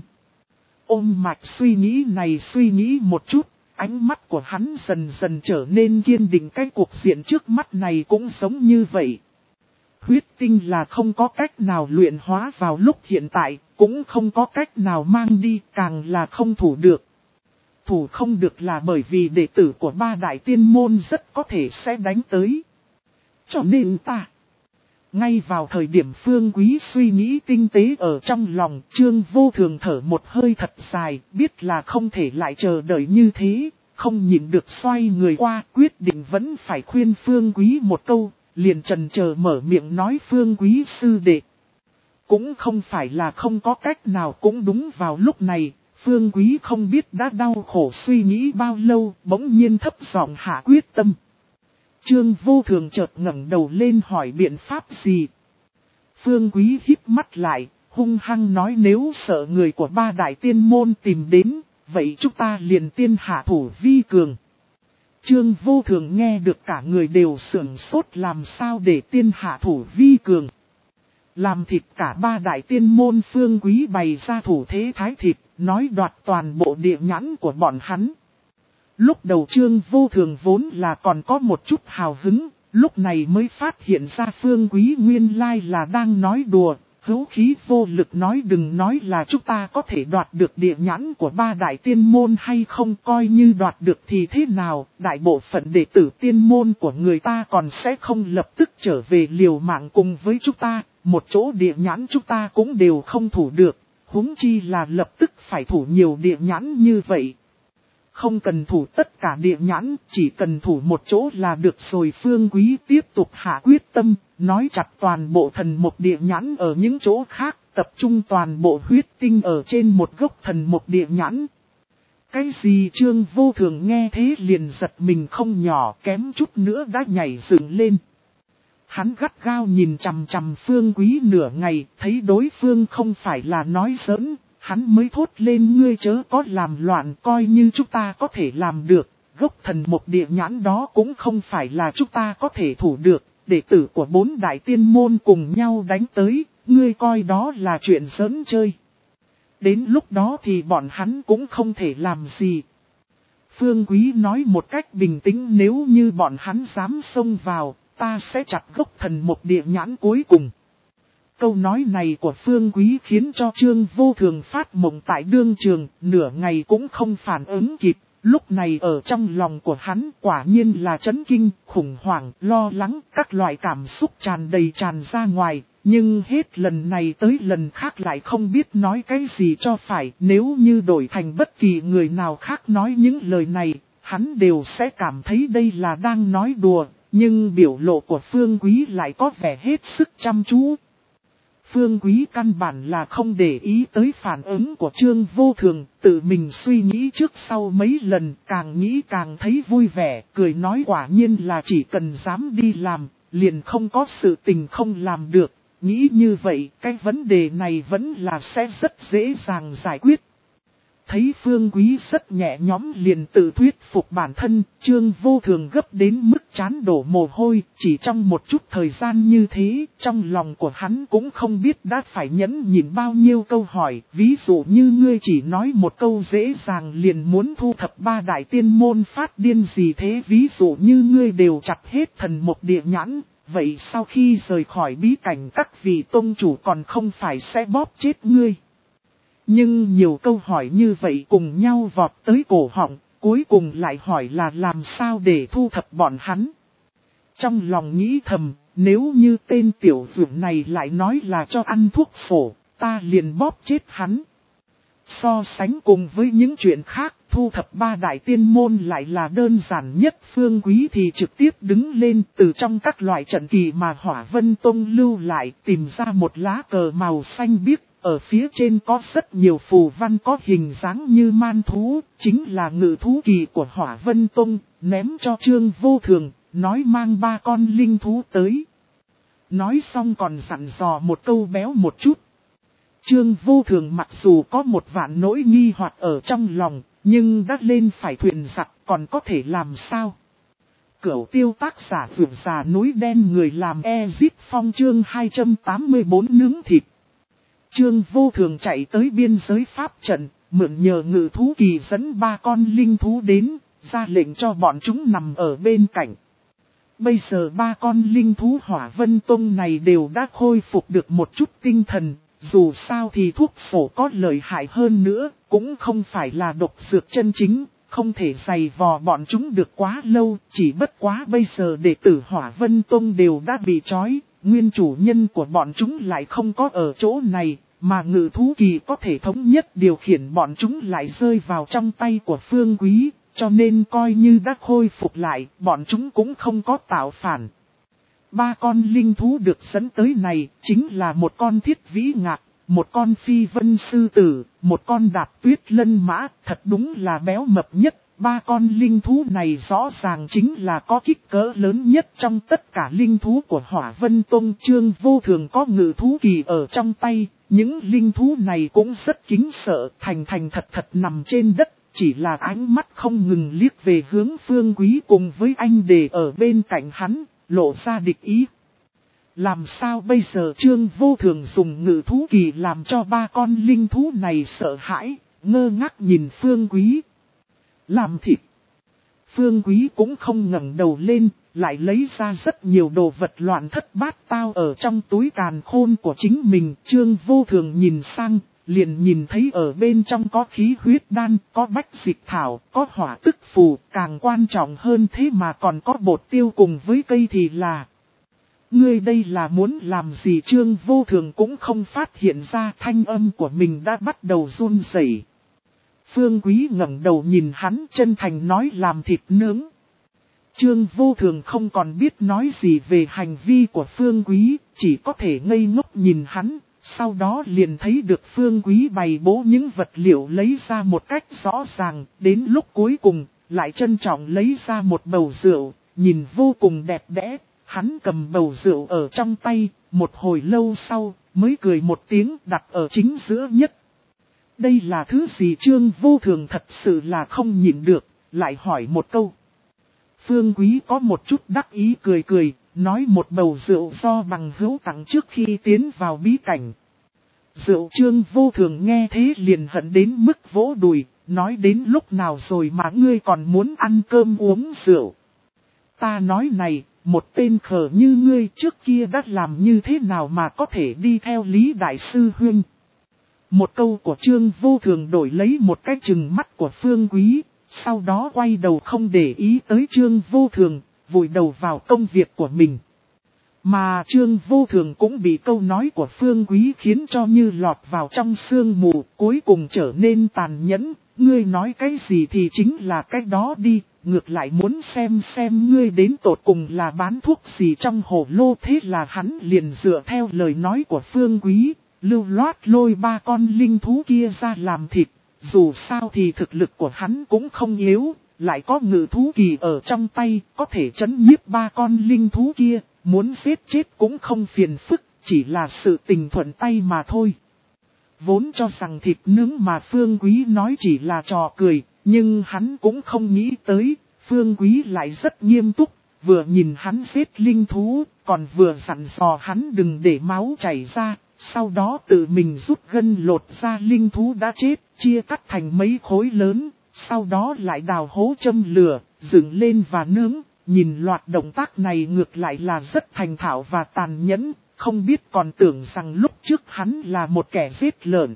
Ôm mạch suy nghĩ này suy nghĩ một chút, ánh mắt của hắn dần dần trở nên kiên định. Cái cuộc diện trước mắt này cũng giống như vậy. Huyết tinh là không có cách nào luyện hóa vào lúc hiện tại, cũng không có cách nào mang đi, càng là không thủ được. Thủ không được là bởi vì đệ tử của ba đại tiên môn rất có thể sẽ đánh tới. Cho nên ta, ngay vào thời điểm Phương Quý suy nghĩ tinh tế ở trong lòng, Trương Vô Thường thở một hơi thật dài, biết là không thể lại chờ đợi như thế, không nhìn được xoay người qua, quyết định vẫn phải khuyên Phương Quý một câu. Liền trần chờ mở miệng nói Phương Quý sư đệ. Cũng không phải là không có cách nào, cũng đúng vào lúc này, Phương Quý không biết đã đau khổ suy nghĩ bao lâu, bỗng nhiên thấp giọng hạ quyết tâm. Trương Vô Thường chợt ngẩng đầu lên hỏi biện pháp gì. Phương Quý híp mắt lại, hung hăng nói nếu sợ người của ba đại tiên môn tìm đến, vậy chúng ta liền tiên hạ thủ vi cường. Trương Vô Thường nghe được cả người đều sửng sốt làm sao để tiên hạ thủ vi cường. Làm thịt cả ba đại tiên môn. Phương Quý bày ra thủ thế thái thịt, nói đoạt toàn bộ địa nhãn của bọn hắn. Lúc đầu Trương Vô Thường vốn là còn có một chút hào hứng, lúc này mới phát hiện ra Phương Quý nguyên lai là đang nói đùa. Hữu khí vô lực nói đừng nói là chúng ta có thể đoạt được địa nhãn của ba đại tiên môn hay không, coi như đoạt được thì thế nào, đại bộ phận đệ tử tiên môn của người ta còn sẽ không lập tức trở về liều mạng cùng với chúng ta, một chỗ địa nhãn chúng ta cũng đều không thủ được, huống chi là lập tức phải thủ nhiều địa nhãn như vậy. Không cần thủ tất cả địa nhãn, chỉ cần thủ một chỗ là được rồi. Phương Quý tiếp tục hạ quyết tâm, nói chặt toàn bộ thần một địa nhãn ở những chỗ khác, tập trung toàn bộ huyết tinh ở trên một gốc thần một địa nhãn. Cái gì? Trương Vô Thường nghe thế liền giật mình không nhỏ, kém chút nữa đã nhảy dựng lên. Hắn gắt gao nhìn chằm chằm Phương Quý nửa ngày, thấy đối phương không phải là nói giỡn. Hắn mới thốt lên ngươi chớ có làm loạn, coi như chúng ta có thể làm được, gốc thần một địa nhãn đó cũng không phải là chúng ta có thể thủ được, đệ tử của bốn đại tiên môn cùng nhau đánh tới, ngươi coi đó là chuyện giỡn chơi. Đến lúc đó thì bọn hắn cũng không thể làm gì. Phương Quý nói một cách bình tĩnh nếu như bọn hắn dám xông vào, ta sẽ chặt gốc thần một địa nhãn cuối cùng. Câu nói này của Phương Quý khiến cho Trương Vô Thường phát mộng tại đương trường, nửa ngày cũng không phản ứng kịp. Lúc này ở trong lòng của hắn quả nhiên là chấn kinh, khủng hoảng, lo lắng, các loại cảm xúc tràn đầy tràn ra ngoài. Nhưng hết lần này tới lần khác lại không biết nói cái gì cho phải. Nếu như đổi thành bất kỳ người nào khác nói những lời này, hắn đều sẽ cảm thấy đây là đang nói đùa. Nhưng biểu lộ của Phương Quý lại có vẻ hết sức chăm chú. Phương Quý căn bản là không để ý tới phản ứng của Trương Vô Thường, tự mình suy nghĩ trước sau mấy lần, càng nghĩ càng thấy vui vẻ, cười nói quả nhiên là chỉ cần dám đi làm, liền không có sự tình không làm được. Nghĩ như vậy, cái vấn đề này vẫn là sẽ rất dễ dàng giải quyết. Thấy Phương Quý rất nhẹ nhõm liền tự thuyết phục bản thân, Trương Vô Thường gấp đến mức chán đổ mồ hôi, chỉ trong một chút thời gian như thế, trong lòng của hắn cũng không biết đã phải nhẫn nhịn bao nhiêu câu hỏi, ví dụ như ngươi chỉ nói một câu dễ dàng liền muốn thu thập ba đại tiên môn phát điên gì thế, ví dụ như ngươi đều chặt hết thần một địa nhãn, vậy sau khi rời khỏi bí cảnh các vị tông chủ còn không phải sẽ bóp chết ngươi. Nhưng nhiều câu hỏi như vậy cùng nhau vọt tới cổ họng, cuối cùng lại hỏi là làm sao để thu thập bọn hắn. Trong lòng nghĩ thầm, nếu như tên tiểu dưỡng này lại nói là cho ăn thuốc phổ, ta liền bóp chết hắn. So sánh cùng với những chuyện khác, thu thập ba đại tiên môn lại là đơn giản nhất. Phương Quý thì trực tiếp đứng lên từ trong các loại trận kỳ mà Hỏa Vân Tông lưu lại, tìm ra một lá cờ màu xanh biếc. Ở phía trên có rất nhiều phù văn có hình dáng như man thú, chính là ngự thú kỳ của Hỏa Vân Tông, ném cho Trương Vô Thường, nói mang ba con linh thú tới. Nói xong còn dặn dò một câu béo một chút. Trương Vô Thường mặc dù có một vạn nỗi nghi hoặc ở trong lòng, nhưng đã lên phải thuyền giặc còn có thể làm sao? Cửu tiêu tác giả vượt già núi đen người làm Ezip Phong chương hai trăm tám mươi bốn nướng thịt. Trương Vô Thường chạy tới biên giới pháp trận, mượn nhờ ngự thú kỳ dẫn ba con linh thú đến, ra lệnh cho bọn chúng nằm ở bên cạnh. Bây giờ ba con linh thú Hỏa Vân Tông này đều đã khôi phục được một chút tinh thần, dù sao thì thuốc phổ có lợi hại hơn nữa, cũng không phải là độc dược chân chính, không thể giày vò bọn chúng được quá lâu, chỉ bất quá bây giờ đệ tử Hỏa Vân Tông đều đã bị trói. Nguyên chủ nhân của bọn chúng lại không có ở chỗ này, mà ngự thú kỳ có thể thống nhất điều khiển bọn chúng lại rơi vào trong tay của Phương Quý, cho nên coi như đã khôi phục lại, bọn chúng cũng không có tạo phản. Ba con linh thú được dẫn tới này, chính là một con thiết vĩ ngạc, một con phi vân sư tử, một con đạp tuyết lân mã, thật đúng là béo mập nhất. Ba con linh thú này rõ ràng chính là có kích cỡ lớn nhất trong tất cả linh thú của Hỏa Vân Tông. Trương Vô Thường có ngự thú kỳ ở trong tay, những linh thú này cũng rất kính sợ, thành thành thật thật nằm trên đất, chỉ là ánh mắt không ngừng liếc về hướng Phương Quý cùng với anh Đề ở bên cạnh hắn, lộ ra địch ý. Làm sao bây giờ? Trương Vô Thường dùng ngự thú kỳ làm cho ba con linh thú này sợ hãi, ngơ ngác nhìn Phương Quý. Làm thịt. Phương Quý cũng không ngẩng đầu lên, lại lấy ra rất nhiều đồ vật loạn thất bát tao ở trong túi càn khôn của chính mình. Trương Vô Thường nhìn sang, liền nhìn thấy ở bên trong có khí huyết đan, có bách dịch thảo, có hỏa tức phù, càng quan trọng hơn thế mà còn có bột tiêu cùng với cây thì là. Ngươi đây là muốn làm gì? Trương Vô Thường cũng không phát hiện ra thanh âm của mình đã bắt đầu run rẩy. Phương Quý ngẩng đầu nhìn hắn, chân thành nói làm thịt nướng. Trương Vô Thường không còn biết nói gì về hành vi của Phương Quý, chỉ có thể ngây ngốc nhìn hắn, sau đó liền thấy được Phương Quý bày bố những vật liệu lấy ra một cách rõ ràng, đến lúc cuối cùng, lại trân trọng lấy ra một bầu rượu, nhìn vô cùng đẹp đẽ. Hắn cầm bầu rượu ở trong tay, một hồi lâu sau, mới cười một tiếng đặt ở chính giữa nhất. Đây là thứ gì? Trương Vô Thường thật sự là không nhịn được, lại hỏi một câu. Phương Quý có một chút đắc ý cười cười, nói một bầu rượu do bằng hữu tặng trước khi tiến vào bí cảnh. Rượu. Trương Vô Thường nghe thế liền hận đến mức vỗ đùi, nói đến lúc nào rồi mà ngươi còn muốn ăn cơm uống rượu. Ta nói này, một tên khờ như ngươi trước kia đã làm như thế nào mà có thể đi theo Lý Đại Sư Huynh. Một câu của Trương Vô Thường đổi lấy một cái chừng mắt của Phương Quý, sau đó quay đầu không để ý tới Trương Vô Thường, vùi đầu vào công việc của mình. Mà Trương Vô Thường cũng bị câu nói của Phương Quý khiến cho như lọt vào trong sương mù, cuối cùng trở nên tàn nhẫn. Ngươi nói cái gì thì chính là cái đó đi, ngược lại muốn xem xem ngươi đến tột cùng là bán thuốc gì trong hồ lô. Thế là hắn liền dựa theo lời nói của Phương Quý, lưu loát lôi ba con linh thú kia ra làm thịt. Dù sao thì thực lực của hắn cũng không yếu, lại có ngự thú kỳ ở trong tay, có thể trấn nhiếp ba con linh thú kia, muốn giết chết cũng không phiền phức, chỉ là sự tình thuận tay mà thôi. Vốn cho rằng thịt nướng mà Phương Quý nói chỉ là trò cười, nhưng hắn cũng không nghĩ tới, Phương Quý lại rất nghiêm túc, vừa nhìn hắn giết linh thú, còn vừa dặn dò hắn đừng để máu chảy ra, sau đó tự mình rút gân lột ra linh thú đã chết, chia cắt thành mấy khối lớn, sau đó lại đào hố châm lửa, dựng lên và nướng. Nhìn loạt động tác này ngược lại là rất thành thạo và tàn nhẫn, không biết còn tưởng rằng lúc trước hắn là một kẻ giết lợn.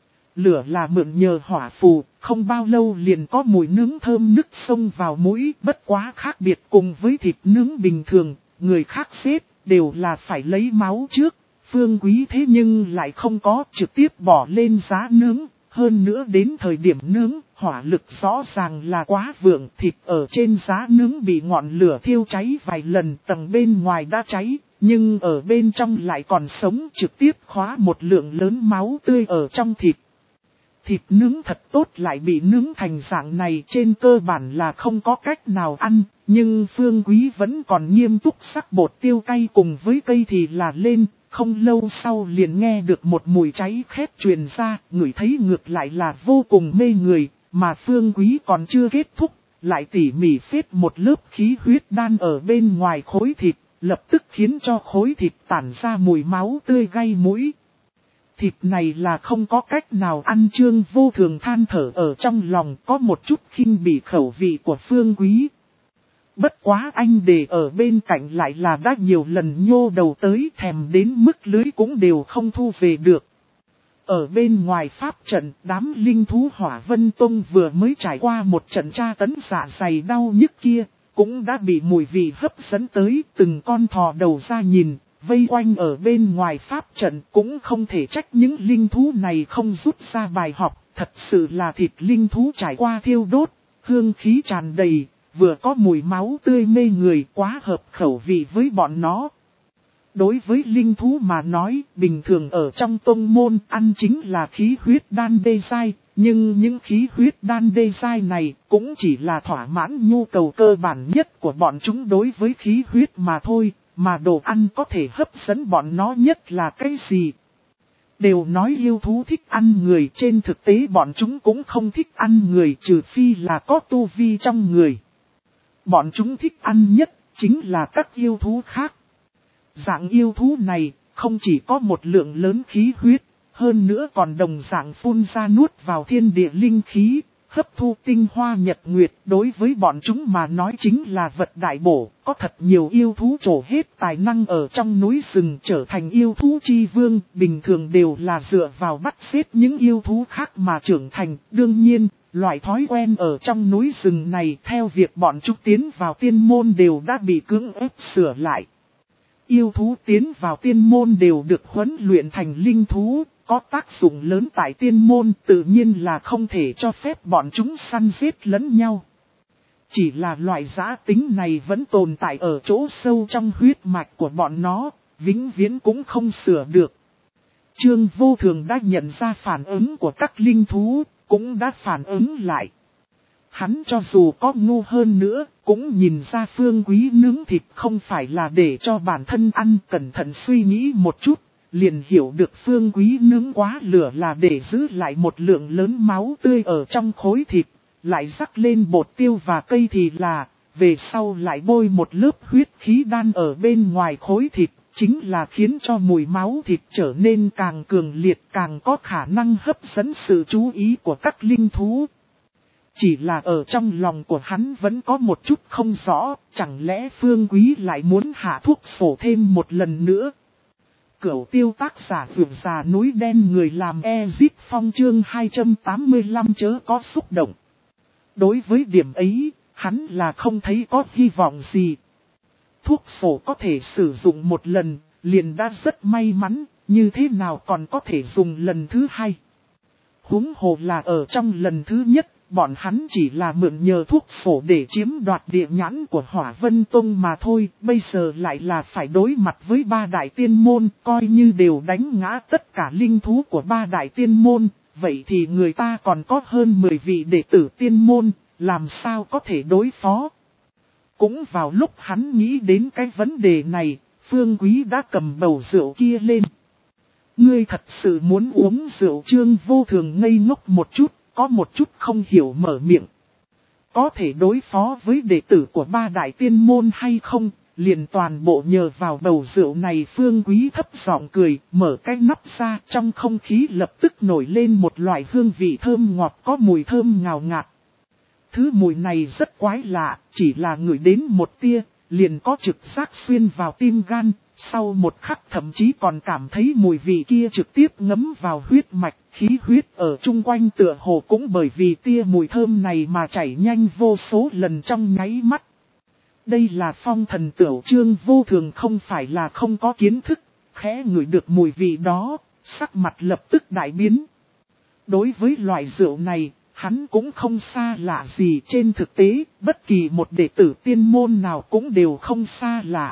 Lửa là mượn nhờ hỏa phù, không bao lâu liền có mùi nướng thơm nức xông vào mũi, bất quá khác biệt cùng với thịt nướng bình thường, người khác giết đều là phải lấy máu trước, Phương Quý thế nhưng lại không có, trực tiếp bỏ lên giá nướng. Hơn nữa đến thời điểm nướng, hỏa lực rõ ràng là quá vượng, thịt ở trên giá nướng bị ngọn lửa thiêu cháy vài lần, tầng bên ngoài đã cháy, nhưng ở bên trong lại còn sống, trực tiếp khóa một lượng lớn máu tươi ở trong thịt. Thịt nướng thật tốt lại bị nướng thành dạng này, trên cơ bản là không có cách nào ăn, nhưng Phương Quý vẫn còn nghiêm túc sắc bột tiêu cay cùng với cây thì là lên. Không lâu sau liền nghe được một mùi cháy khét truyền ra, ngửi thấy ngược lại là vô cùng mê người, mà Phương Quý còn chưa kết thúc, lại tỉ mỉ phết một lớp khí huyết đan ở bên ngoài khối thịt, lập tức khiến cho khối thịt tản ra mùi máu tươi gây mũi. Thịt này là không có cách nào ăn. Trương Vô Thường than thở ở trong lòng, có một chút khinh bỉ khẩu vị của Phương Quý. Bất quá anh Đề ở bên cạnh lại là đã nhiều lần nhô đầu tới, thèm đến mức lưới cũng đều không thu về được. Ở bên ngoài pháp trận, đám linh thú Hỏa Vân Tông vừa mới trải qua một trận tra tấn dạ dày đau nhức kia, cũng đã bị mùi vị hấp dẫn tới, từng con thò đầu ra nhìn, vây quanh ở bên ngoài pháp trận. Cũng không thể trách những linh thú này không rút ra bài học, thật sự là thịt linh thú trải qua thiêu đốt, hương khí tràn đầy. Vừa có mùi máu tươi mê người, quá hợp khẩu vị với bọn nó. Đối với linh thú mà nói, bình thường ở trong tông môn ăn chính là khí huyết đan đê dai, Nhưng những khí huyết đan đê giai này cũng chỉ là thỏa mãn nhu cầu cơ bản nhất của bọn chúng đối với khí huyết mà thôi, mà đồ ăn có thể hấp dẫn bọn nó nhất là cái gì? Đều nói yêu thú thích ăn người, trên thực tế bọn chúng cũng không thích ăn người trừ phi là có tu vi trong người. Bọn chúng thích ăn nhất chính là các yêu thú khác. Dạng yêu thú này không chỉ có một lượng lớn khí huyết, hơn nữa còn đồng dạng phun ra nuốt vào thiên địa linh khí, hấp thu tinh hoa nhật nguyệt, đối với bọn chúng mà nói chính là vật đại bổ. Có thật nhiều yêu thú trổ hết tài năng ở trong núi rừng trở thành yêu thú chi vương, bình thường đều là dựa vào bắt xếp những yêu thú khác mà trưởng thành. Đương nhiên, loại thói quen ở trong núi rừng này theo việc bọn chúng tiến vào tiên môn đều đã bị cưỡng ép sửa lại. Yêu thú tiến vào tiên môn đều được huấn luyện thành linh thú, có tác dụng lớn tại tiên môn, tự nhiên là không thể cho phép bọn chúng săn giết lẫn nhau. Chỉ là loại giã tính này vẫn tồn tại ở chỗ sâu trong huyết mạch của bọn nó, vĩnh viễn cũng không sửa được. Trương Vô Thường đã nhận ra phản ứng của các linh thú, cũng đã phản ứng lại. Hắn cho dù có ngu hơn nữa, cũng nhìn ra Phương Quý nướng thịt không phải là để cho bản thân ăn, cẩn thận suy nghĩ một chút, liền hiểu được Phương Quý nướng quá lửa là để giữ lại một lượng lớn máu tươi ở trong khối thịt, lại rắc lên bột tiêu và cây thì là, về sau lại bôi một lớp huyết khí đan ở bên ngoài khối thịt, chính là khiến cho mùi máu thịt trở nên càng cường liệt, càng có khả năng hấp dẫn sự chú ý của các linh thú. Chỉ là ở trong lòng của hắn vẫn có một chút không rõ, chẳng lẽ Phương Quý lại muốn hạ thuốc sổ thêm một lần nữa. Cửu tiêu tác giả vượt già núi đen người làm Ezit Phong chương hai trăm tám mươi lăm chớ có xúc động. Đối với điểm ấy, hắn là không thấy có hy vọng gì. Thuốc sổ có thể sử dụng một lần, liền đã rất may mắn, như thế nào còn có thể dùng lần thứ hai. Huống hồ là ở trong lần thứ nhất, bọn hắn chỉ là mượn nhờ thuốc sổ để chiếm đoạt địa nhãn của Hỏa Vân Tông mà thôi, bây giờ lại là phải đối mặt với ba đại tiên môn, coi như đều đánh ngã tất cả linh thú của ba đại tiên môn, vậy thì người ta còn có hơn mười vị đệ tử tiên môn, làm sao có thể đối phó. Cũng vào lúc hắn nghĩ đến cái vấn đề này, Phương Quý đã cầm bầu rượu kia lên. Ngươi thật sự muốn uống rượu? Trương Vô Thường ngây ngốc một chút, có một chút không hiểu mở miệng. Có thể đối phó với đệ tử của ba đại tiên môn hay không, liền toàn bộ nhờ vào bầu rượu này. Phương Quý thấp giọng cười, mở cái nắp ra, trong không khí lập tức nổi lên một loại hương vị thơm ngọt có mùi thơm ngào ngạt. Thứ mùi này rất quái lạ, chỉ là ngửi đến một tia, liền có trực giác xuyên vào tim gan, sau một khắc thậm chí còn cảm thấy mùi vị kia trực tiếp ngấm vào huyết mạch, khí huyết ở chung quanh tựa hồ cũng bởi vì tia mùi thơm này mà chảy nhanh vô số lần trong nháy mắt. Đây là phong thần tửu. Trương Vô Thường không phải là không có kiến thức, khẽ ngửi được mùi vị đó, sắc mặt lập tức đại biến. Đối với loại rượu này, hắn cũng không xa lạ gì, trên thực tế, bất kỳ một đệ tử tiên môn nào cũng đều không xa lạ.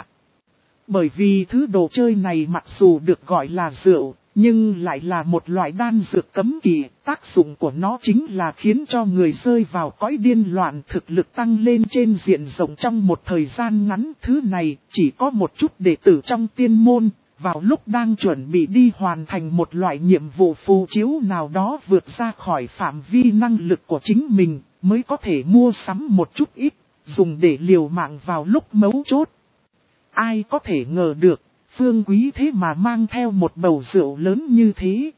Bởi vì thứ đồ chơi này mặc dù được gọi là rượu, nhưng lại là một loại đan dược cấm kỵ, tác dụng của nó chính là khiến cho người rơi vào cõi điên loạn, thực lực tăng lên trên diện rộng trong một thời gian ngắn. Thứ này chỉ có một chút đệ tử trong tiên môn, vào lúc đang chuẩn bị đi hoàn thành một loại nhiệm vụ phù chiếu nào đó vượt ra khỏi phạm vi năng lực của chính mình, mới có thể mua sắm một chút ít, dùng để liều mạng vào lúc mấu chốt. Ai có thể ngờ được, Phương Quý thế mà mang theo một bầu rượu lớn như thế.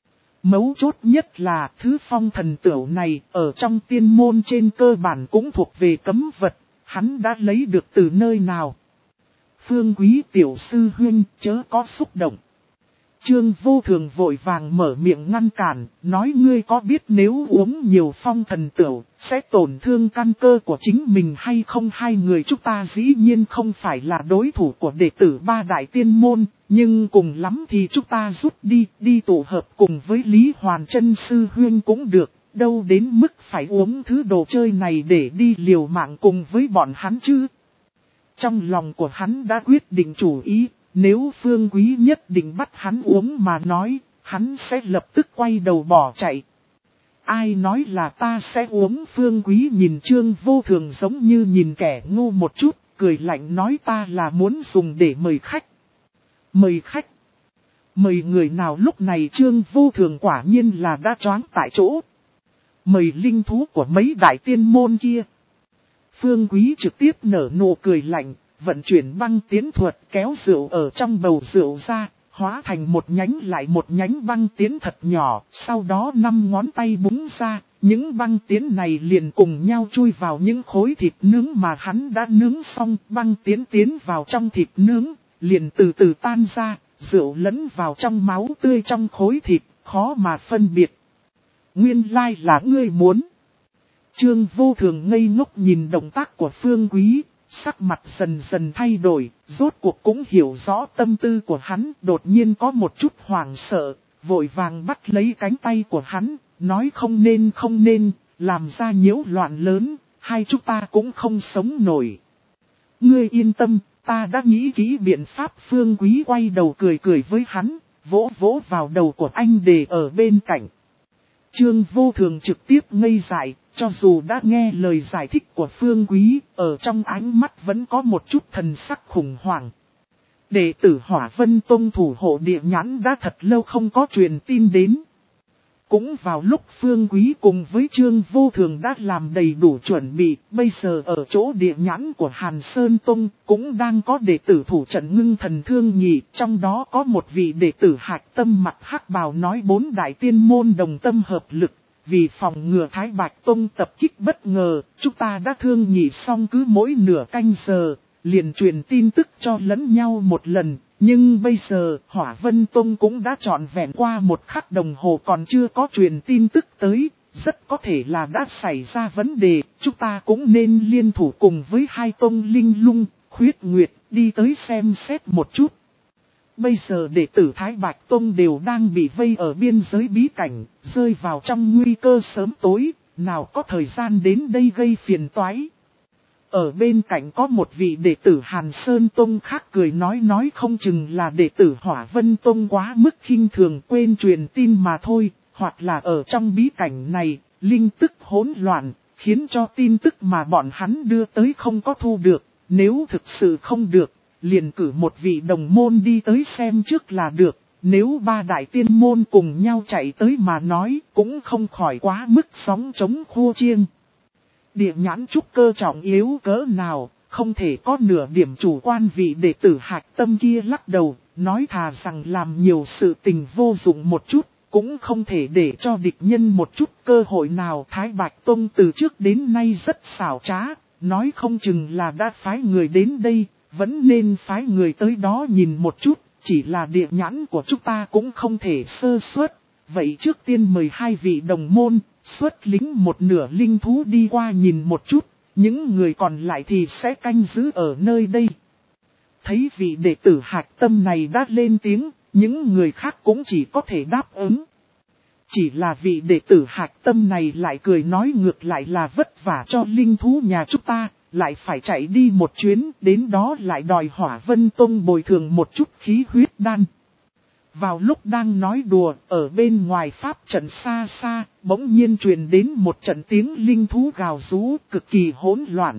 Mấu chốt nhất là thứ phong thần tửu này ở trong tiên môn trên cơ bản cũng thuộc về cấm vật, hắn đã lấy được từ nơi nào. Phương Quý tiểu sư huynh chớ có xúc động. Trương Vô Thường vội vàng mở miệng ngăn cản, nói ngươi có biết nếu uống nhiều phong thần tửu, sẽ tổn thương căn cơ của chính mình hay không? Hai người chúng ta dĩ nhiên không phải là đối thủ của đệ tử ba đại tiên môn, nhưng cùng lắm thì chúng ta rút đi, đi tụ hợp cùng với Lý Hoàn Chân sư huynh cũng được, đâu đến mức phải uống thứ đồ chơi này để đi liều mạng cùng với bọn hắn chứ. Trong lòng của hắn đã quyết định chủ ý. Nếu Phương Quý nhất định bắt hắn uống mà nói, hắn sẽ lập tức quay đầu bỏ chạy. Ai nói là ta sẽ uống? Phương Quý nhìn Trương Vô Thường giống như nhìn kẻ ngu một chút, cười lạnh nói ta là muốn dùng để mời khách. Mời khách? Mời người nào? Lúc này Trương Vô Thường quả nhiên là đã choáng tại chỗ. Mời linh thú của mấy đại tiên môn kia. Phương Quý trực tiếp nở nụ cười lạnh, vận chuyển băng tiến thuật kéo rượu ở trong bầu rượu ra, hóa thành một nhánh lại một nhánh băng tiến thật nhỏ, sau đó năm ngón tay búng ra, những băng tiến này liền cùng nhau chui vào những khối thịt nướng mà hắn đã nướng xong, băng tiến tiến vào trong thịt nướng, liền từ từ tan ra, rượu lẫn vào trong máu tươi trong khối thịt, khó mà phân biệt. Nguyên lai là ngươi muốn. Trương Vô Thường ngây ngốc nhìn động tác của Phương Quý, sắc mặt dần dần thay đổi, rốt cuộc cũng hiểu rõ tâm tư của hắn, đột nhiên có một chút hoảng sợ, vội vàng bắt lấy cánh tay của hắn, nói không nên không nên, làm ra nhiễu loạn lớn, hai chúng ta cũng không sống nổi. Ngươi yên tâm, ta đã nghĩ kỹ biện pháp. Phương Quý quay đầu cười cười với hắn, vỗ vỗ vào đầu của anh để ở bên cạnh. Trương Vô Thường trực tiếp ngây dại, cho dù đã nghe lời giải thích của Phương Quý, ở trong ánh mắt vẫn có một chút thần sắc khủng hoảng. Đệ tử Hỏa Vân Tông thủ hộ địa nhãn đã thật lâu không có truyền tin đến. Cũng vào lúc Phương Quý cùng với Trương Vô Thường đã làm đầy đủ chuẩn bị, bây giờ ở chỗ địa nhãn của Hàn Sơn Tông cũng đang có đệ tử thủ trận Ngưng Thần Thương Nhị, trong đó có một vị đệ tử Hạc Tâm mặt hắc bào nói bốn đại tiên môn đồng tâm hợp lực, vì phòng ngừa Thái Bạch Tông tập kích bất ngờ, chúng ta đã thương nhị xong cứ mỗi nửa canh giờ, liền truyền tin tức cho lẫn nhau một lần. Nhưng bây giờ, Hỏa Vân Tông cũng đã trọn vẹn qua một khắc đồng hồ còn chưa có truyền tin tức tới, rất có thể là đã xảy ra vấn đề, chúng ta cũng nên liên thủ cùng với hai tông Linh Lung, Khuyết Nguyệt, đi tới xem xét một chút. Bây giờ đệ tử Thái Bạch Tông đều đang bị vây ở biên giới bí cảnh, rơi vào trong nguy cơ sớm tối, nào có thời gian đến đây gây phiền toái. Ở bên cạnh có một vị đệ tử Hàn Sơn Tông khác cười nói nói không chừng là đệ tử Hỏa Vân Tông quá mức khinh thường quên truyền tin mà thôi, hoặc là ở trong bí cảnh này, linh tức hỗn loạn, khiến cho tin tức mà bọn hắn đưa tới không có thu được, nếu thực sự không được, liền cử một vị đồng môn đi tới xem trước là được, nếu ba đại tiên môn cùng nhau chạy tới mà nói cũng không khỏi quá mức sóng chống khua chiêng. Địa nhãn trúc cơ trọng yếu cỡ nào, không thể có nửa điểm chủ quan. Vị đệ tử Hạc Tâm kia lắc đầu, nói thà rằng làm nhiều sự tình vô dụng một chút, cũng không thể để cho địch nhân một chút cơ hội nào. Thái Bạch Tông từ trước đến nay rất xảo trá, nói không chừng là đã phái người đến đây, vẫn nên phái người tới đó nhìn một chút, chỉ là địa nhãn của chúng ta cũng không thể sơ suất. Vậy trước tiên mời hai vị đồng môn, xuất lính một nửa linh thú đi qua nhìn một chút, những người còn lại thì sẽ canh giữ ở nơi đây. Thấy vị đệ tử Hạc Tâm này đã lên tiếng, những người khác cũng chỉ có thể đáp ứng. Chỉ là vị đệ tử Hạc Tâm này lại cười nói ngược lại là vất vả cho linh thú nhà chúng ta, lại phải chạy đi một chuyến, đến đó lại đòi Hỏa Vân Tông bồi thường một chút khí huyết đan. Vào lúc đang nói đùa, ở bên ngoài pháp trận xa xa, bỗng nhiên truyền đến một trận tiếng linh thú gào rú cực kỳ hỗn loạn.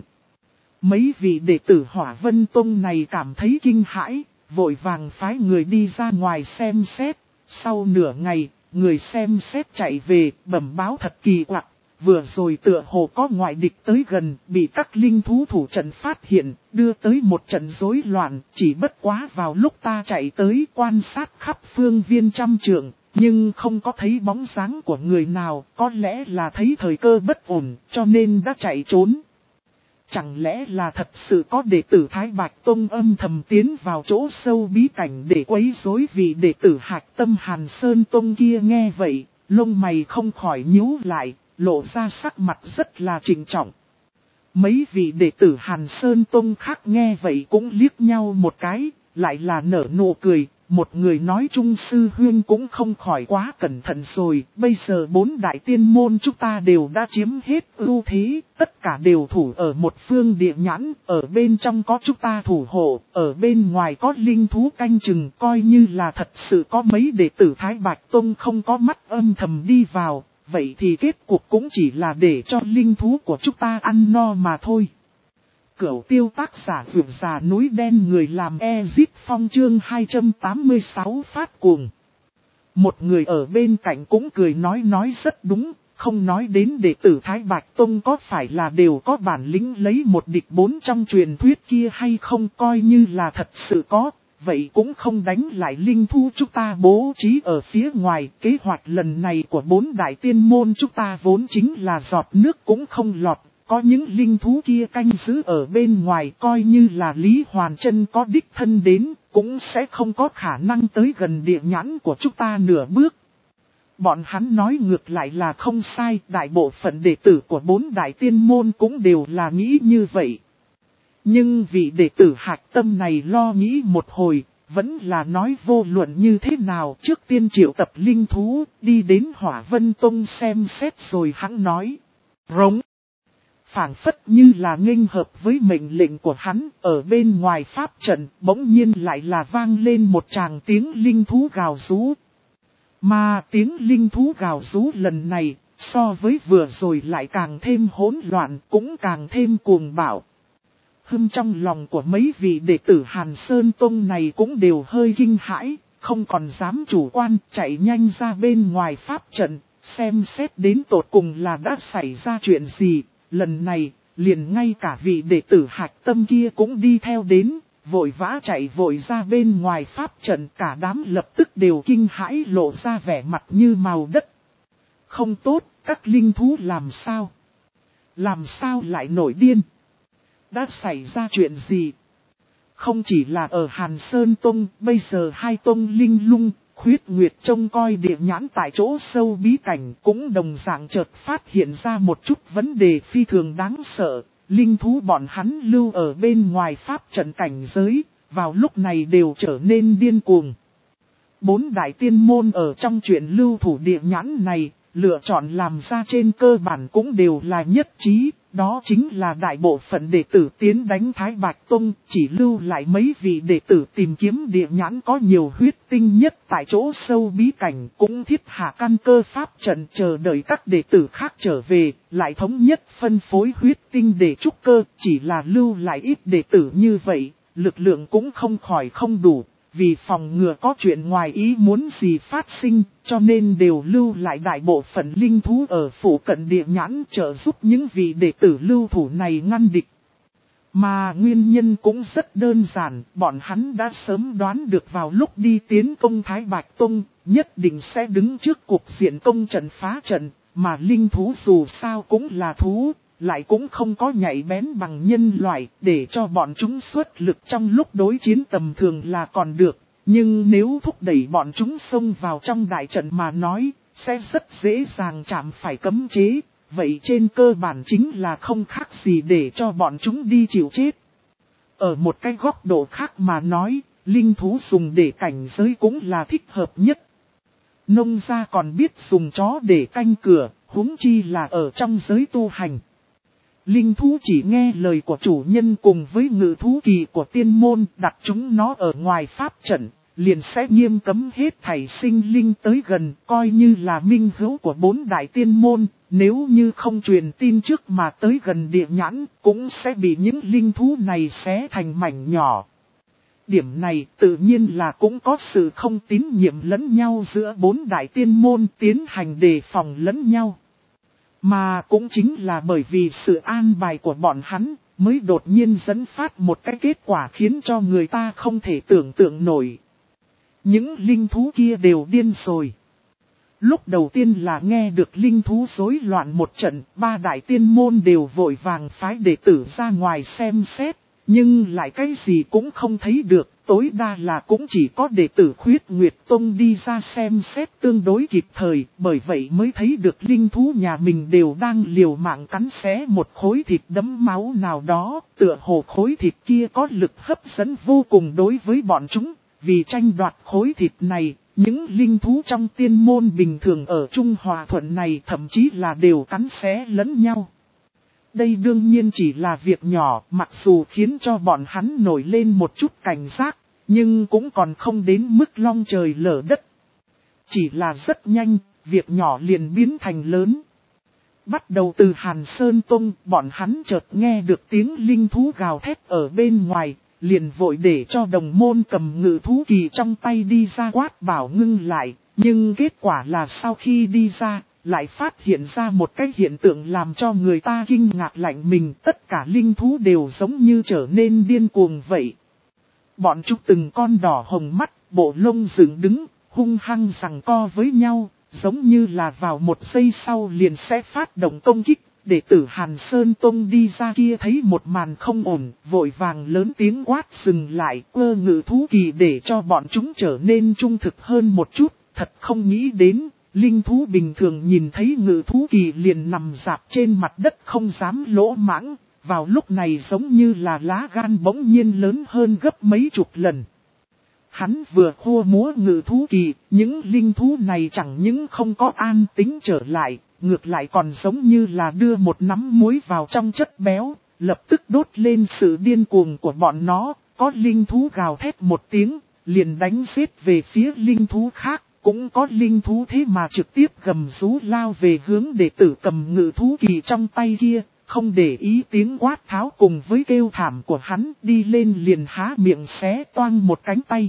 Mấy vị đệ tử Hỏa Vân Tông này cảm thấy kinh hãi, vội vàng phái người đi ra ngoài xem xét. Sau nửa ngày, người xem xét chạy về, bẩm báo thật kỳ quặc. Vừa rồi tựa hồ có ngoại địch tới gần, bị các linh thú thủ trận phát hiện, đưa tới một trận rối loạn, chỉ bất quá vào lúc ta chạy tới quan sát khắp phương viên trăm trượng, nhưng không có thấy bóng dáng của người nào, có lẽ là thấy thời cơ bất ổn, cho nên đã chạy trốn. Chẳng lẽ là thật sự có đệ tử Thái Bạch Tông âm thầm tiến vào chỗ sâu bí cảnh để quấy rối? Vì đệ tử Hạc Tâm Hàn Sơn Tông kia nghe vậy, lông mày không khỏi nhíu lại, lộ ra sắc mặt rất là trịnh trọng. Mấy vị đệ tử Hàn Sơn Tông khác nghe vậy cũng liếc nhau một cái, lại là nở nụ cười. Một người nói Trung Sư Huyên cũng không khỏi quá cẩn thận rồi, bây giờ bốn đại tiên môn chúng ta đều đã chiếm hết ưu thế, tất cả đều thủ ở một phương địa nhãn, ở bên trong có chúng ta thủ hộ, ở bên ngoài có linh thú canh chừng, coi như là thật sự có mấy đệ tử Thái Bạch Tông không có mắt âm thầm đi vào, vậy thì kết cục cũng chỉ là để cho linh thú của chúng ta ăn no mà thôi. Cửu tiêu tác giả vượt già núi đen người làm Ezit Phong chương hai trăm tám mươi sáu phát cuồng. Một người ở bên cạnh cũng cười nói nói rất đúng, không nói đến đệ tử Thái Bạch Tông có phải là đều có bản lĩnh lấy một địch bốn trong truyền thuyết kia hay không, coi như là thật sự có, vậy cũng không đánh lại linh thú chúng ta bố trí ở phía ngoài. Kế hoạch lần này của bốn đại tiên môn chúng ta vốn chính là giọt nước cũng không lọt. Có những linh thú kia canh giữ ở bên ngoài, coi như là Lý Hoàn Chân có đích thân đến, cũng sẽ không có khả năng tới gần địa nhãn của chúng ta nửa bước. Bọn hắn nói ngược lại là không sai, đại bộ phận đệ tử của bốn đại tiên môn cũng đều là nghĩ như vậy. Nhưng vị đệ tử hạch tâm này lo nghĩ một hồi, vẫn là nói vô luận như thế nào, trước tiên triệu tập linh thú, đi đến Hỏa Vân Tông xem xét rồi hắn nói. Rống. Phảng phất như là nghênh hợp với mệnh lệnh của hắn, ở bên ngoài pháp trận, bỗng nhiên lại là vang lên một tràng tiếng linh thú gào rú. Mà tiếng linh thú gào rú lần này, so với vừa rồi lại càng thêm hỗn loạn, cũng càng thêm cuồng bạo. Hưng trong lòng của mấy vị đệ tử Hàn Sơn Tông này cũng đều hơi kinh hãi, không còn dám chủ quan, chạy nhanh ra bên ngoài pháp trận, xem xét đến tột cùng là đã xảy ra chuyện gì. Lần này, liền ngay cả vị đệ tử hạch tâm kia cũng đi theo đến, vội vã chạy vội ra bên ngoài pháp trận, cả đám lập tức đều kinh hãi lộ ra vẻ mặt như màu đất. Không tốt, các linh thú làm sao? Làm sao lại nổi điên? Đã xảy ra chuyện gì? Không chỉ là ở Hàn Sơn Tông, bây giờ hai tông linh lung, Khuyết Nguyệt trông coi địa nhãn tại chỗ sâu bí cảnh cũng đồng dạng chợt phát hiện ra một chút vấn đề phi thường đáng sợ. Linh thú bọn hắn lưu ở bên ngoài pháp trận cảnh giới, vào lúc này đều trở nên điên cuồng. Bốn đại tiên môn ở trong chuyện lưu thủ địa nhãn này, lựa chọn làm ra trên cơ bản cũng đều là nhất trí. Đó chính là đại bộ phận đệ tử tiến đánh Thái Bạch Tông, chỉ lưu lại mấy vị đệ tử tìm kiếm địa nhãn có nhiều huyết tinh nhất tại chỗ sâu bí cảnh, cũng thiết hạ căn cơ pháp trận chờ đợi các đệ tử khác trở về, lại thống nhất phân phối huyết tinh để trúc cơ, chỉ là lưu lại ít đệ tử như vậy, lực lượng cũng không khỏi không đủ. Vì phòng ngừa có chuyện ngoài ý muốn gì phát sinh, cho nên đều lưu lại đại bộ phận linh thú ở phủ cận địa nhãn trợ giúp những vị đệ tử lưu thủ này ngăn địch. Mà nguyên nhân cũng rất đơn giản, bọn hắn đã sớm đoán được vào lúc đi tiến công Thái Bạch Tông, nhất định sẽ đứng trước cuộc diện công trận phá trận, mà linh thú dù sao cũng là thú. Lại cũng không có nhạy bén bằng nhân loại, để cho bọn chúng xuất lực trong lúc đối chiến tầm thường là còn được. Nhưng nếu thúc đẩy bọn chúng xông vào trong đại trận mà nói, sẽ rất dễ dàng chạm phải cấm chế. Vậy trên cơ bản chính là không khác gì để cho bọn chúng đi chịu chết. Ở một cái góc độ khác mà nói, linh thú dùng để cảnh giới cũng là thích hợp nhất. Nông gia còn biết dùng chó để canh cửa, huống chi là ở trong giới tu hành. Linh thú chỉ nghe lời của chủ nhân cùng với ngự thú kỳ của tiên môn, đặt chúng nó ở ngoài pháp trận, liền sẽ nghiêm cấm hết thảy sinh linh tới gần, coi như là minh hữu của bốn đại tiên môn, nếu như không truyền tin trước mà tới gần địa nhãn, cũng sẽ bị những linh thú này xé thành mảnh nhỏ. Điểm này tự nhiên là cũng có sự không tín nhiệm lẫn nhau giữa bốn đại tiên môn tiến hành đề phòng lẫn nhau. Mà cũng chính là bởi vì sự an bài của bọn hắn, mới đột nhiên dẫn phát một cái kết quả khiến cho người ta không thể tưởng tượng nổi. Những linh thú kia đều điên rồi. Lúc đầu tiên là nghe được linh thú rối loạn một trận, ba đại tiên môn đều vội vàng phái đệ tử ra ngoài xem xét, nhưng lại cái gì cũng không thấy được. Tối đa là cũng chỉ có đệ tử Khuyết Nguyệt Tông đi ra xem xét tương đối kịp thời, bởi vậy mới thấy được linh thú nhà mình đều đang liều mạng cắn xé một khối thịt đẫm máu nào đó, tựa hồ khối thịt kia có lực hấp dẫn vô cùng đối với bọn chúng, vì tranh đoạt khối thịt này, những linh thú trong tiên môn bình thường ở Trung Hòa Thuận này thậm chí là đều cắn xé lẫn nhau. Đây đương nhiên chỉ là việc nhỏ, mặc dù khiến cho bọn hắn nổi lên một chút cảnh giác, nhưng cũng còn không đến mức long trời lở đất. Chỉ là rất nhanh, việc nhỏ liền biến thành lớn. Bắt đầu từ Hàn Sơn Tông, bọn hắn chợt nghe được tiếng linh thú gào thét ở bên ngoài, liền vội để cho đồng môn cầm ngự thú kỳ trong tay đi ra quát bảo ngưng lại, nhưng kết quả là sau khi đi ra, lại phát hiện ra một cái hiện tượng làm cho người ta kinh ngạc lạnh mình, tất cả linh thú đều giống như trở nên điên cuồng vậy. Bọn chúng từng con đỏ hồng mắt, bộ lông dựng đứng, hung hăng giằng co với nhau, giống như là vào một giây sau liền sẽ phát động công kích. Đệ tử Hàn Sơn Tông đi ra kia thấy một màn không ổn, vội vàng lớn tiếng quát dừng lại, ơ ngự thú kỳ để cho bọn chúng trở nên trung thực hơn một chút, thật không nghĩ đến. Linh thú bình thường nhìn thấy ngự thú kỳ liền nằm rạp trên mặt đất không dám lỗ mãng, vào lúc này giống như là lá gan bỗng nhiên lớn hơn gấp mấy chục lần. Hắn vừa khua múa ngự thú kỳ, những linh thú này chẳng những không có an tính trở lại, ngược lại còn giống như là đưa một nắm muối vào trong chất béo, lập tức đốt lên sự điên cuồng của bọn nó, có linh thú gào thét một tiếng, liền đánh giết về phía linh thú khác. Cũng có linh thú thế mà trực tiếp gầm rú lao về hướng đệ tử cầm ngự thú kỳ trong tay kia, không để ý tiếng quát tháo cùng với kêu thảm của hắn, đi lên liền há miệng xé toang một cánh tay.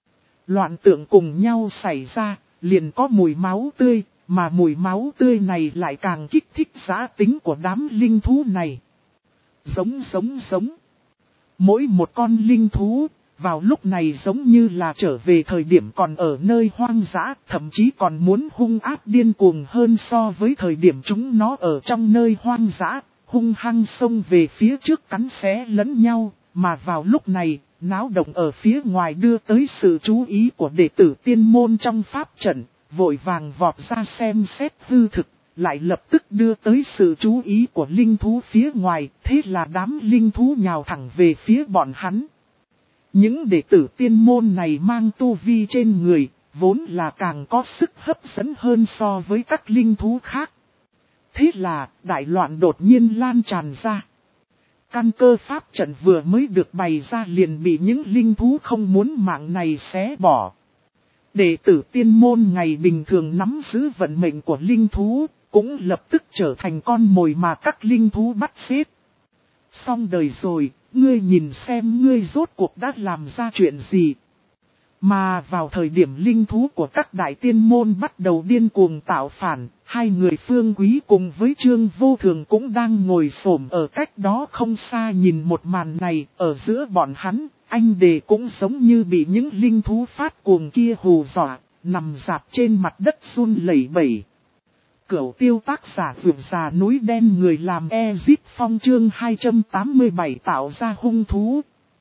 Loạn tượng cùng nhau xảy ra, liền có mùi máu tươi, mà mùi máu tươi này lại càng kích thích giá tính của đám linh thú này. Giống giống giống. Mỗi một con linh thú vào lúc này giống như là trở về thời điểm còn ở nơi hoang dã, thậm chí còn muốn hung ác điên cuồng hơn so với thời điểm chúng nó ở trong nơi hoang dã, hung hăng xông về phía trước cắn xé lẫn nhau, mà vào lúc này, náo động ở phía ngoài đưa tới sự chú ý của đệ tử tiên môn trong pháp trận, vội vàng vọt ra xem xét hư thực, lại lập tức đưa tới sự chú ý của linh thú phía ngoài, thế là đám linh thú nhào thẳng về phía bọn hắn. Những đệ tử tiên môn này mang tu vi trên người, vốn là càng có sức hấp dẫn hơn so với các linh thú khác. Thế là, đại loạn đột nhiên lan tràn ra. Căn cơ pháp trận vừa mới được bày ra liền bị những linh thú không muốn mạng này xé bỏ. Đệ tử tiên môn ngày bình thường nắm giữ vận mệnh của linh thú, cũng lập tức trở thành con mồi mà các linh thú bắt xếp. Xong đời rồi, ngươi nhìn xem ngươi rốt cuộc đã làm ra chuyện gì. Mà vào thời điểm linh thú của các đại tiên môn bắt đầu điên cuồng tạo phản, hai người Phương Quý cùng với Trương Vô Thường cũng đang ngồi xổm ở cách đó không xa nhìn một màn này, ở giữa bọn hắn, anh Đề cũng giống như bị những linh thú phát cuồng kia hù dọa, nằm rạp trên mặt đất run lẩy bẩy. Cửu tiêu tác giả vượt già núi đen người làm Ezit Phong chương hai trăm tám mươi bảy tạo ra hung thú.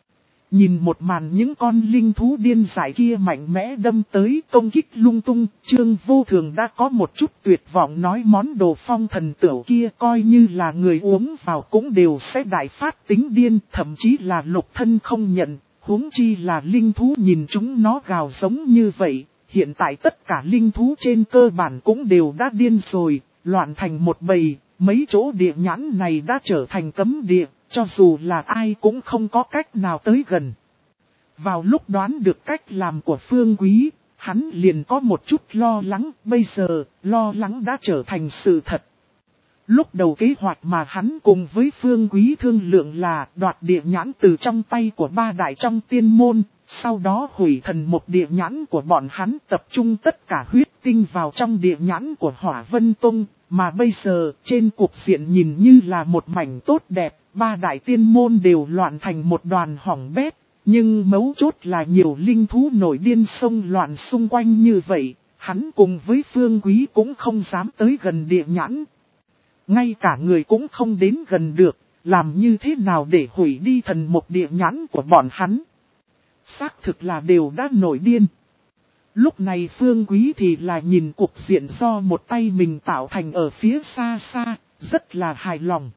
Nhìn một màn những con linh thú điên dại kia mạnh mẽ đâm tới công kích lung tung, Trương Vô Thường đã có một chút tuyệt vọng nói món đồ phong thần tửu kia coi như là người uống vào cũng đều sẽ đại phát tính điên, thậm chí là lục thân không nhận, huống chi là linh thú nhìn chúng nó gào giống như vậy. Hiện tại tất cả linh thú trên cơ bản cũng đều đã điên rồi, loạn thành một bầy, mấy chỗ địa nhãn này đã trở thành cấm địa, cho dù là ai cũng không có cách nào tới gần. Vào lúc đoán được cách làm của Phương Quý, hắn liền có một chút lo lắng, bây giờ, lo lắng đã trở thành sự thật. Lúc đầu kế hoạch mà hắn cùng với Phương Quý thương lượng là đoạt địa nhãn từ trong tay của ba đại trong tiên môn, sau đó hủy thần một địa nhãn của bọn hắn tập trung tất cả huyết tinh vào trong địa nhãn của Hỏa Vân Tông, mà bây giờ trên cục diện nhìn như là một mảnh tốt đẹp, ba đại tiên môn đều loạn thành một đoàn hỏng bét, nhưng mấu chốt là nhiều linh thú nổi điên xông loạn xung quanh như vậy, hắn cùng với Phương Quý cũng không dám tới gần địa nhãn. Ngay cả người cũng không đến gần được, làm như thế nào để hủy đi thần một địa nhãn của bọn hắn. Xác thực là đều đã nổi điên. Lúc này Phương Quý thì là nhìn cuộc diện do một tay mình tạo thành ở phía xa xa, rất là hài lòng.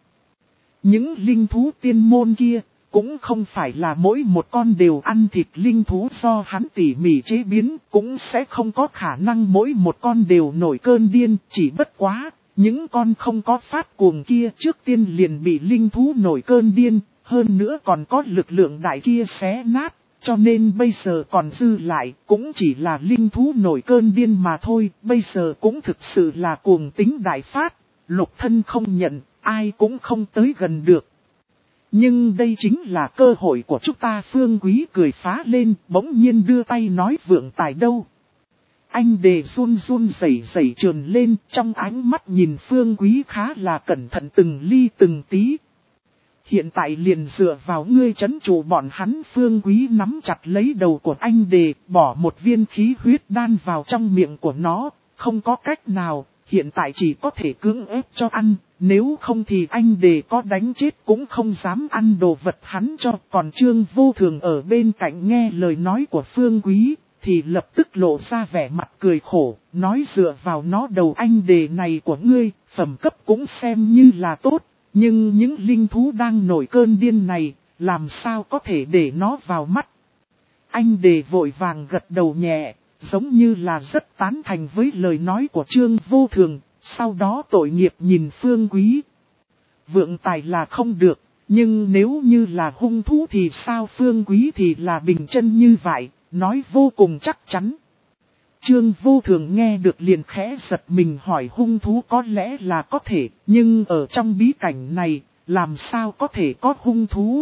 Những linh thú tiên môn kia, cũng không phải là mỗi một con đều ăn thịt linh thú do hắn tỉ mỉ chế biến, cũng sẽ không có khả năng mỗi một con đều nổi cơn điên, chỉ bất quá. Những con không có phát cuồng kia trước tiên liền bị linh thú nổi cơn điên, hơn nữa còn có lực lượng đại kia xé nát, cho nên bây giờ còn dư lại cũng chỉ là linh thú nổi cơn điên mà thôi, bây giờ cũng thực sự là cuồng tính đại phát, lục thân không nhận, ai cũng không tới gần được. Nhưng đây chính là cơ hội của chúng ta. Phương Quý cười phá lên, bỗng nhiên đưa tay nói vượng tài đâu. Anh Đề run run rẩy rẩy trườn lên, trong ánh mắt nhìn Phương Quý khá là cẩn thận từng ly từng tí. Hiện tại liền dựa vào ngươi trấn trụ bọn hắn. Phương Quý nắm chặt lấy đầu của anh Đề, bỏ một viên khí huyết đan vào trong miệng của nó, không có cách nào, hiện tại chỉ có thể cưỡng ép cho ăn, nếu không thì anh Đề có đánh chết cũng không dám ăn đồ vật hắn cho. Còn Trương Vô Thường ở bên cạnh nghe lời nói của Phương Quý, thì lập tức lộ ra vẻ mặt cười khổ, nói dựa vào nó đầu anh Đề này của ngươi, phẩm cấp cũng xem như là tốt. Nhưng những linh thú đang nổi cơn điên này, làm sao có thể để nó vào mắt. Anh Đề vội vàng gật đầu nhẹ, giống như là rất tán thành với lời nói của Trương Vô Thường, sau đó tội nghiệp nhìn Phương Quý. Vượng tài là không được, nhưng nếu như là hung thú thì sao? Phương Quý thì là bình chân như vậy, nói vô cùng chắc chắn. Trương Vô Thường nghe được liền khẽ giật mình, hỏi hung thú có lẽ là có thể, nhưng ở trong bí cảnh này, làm sao có thể có hung thú?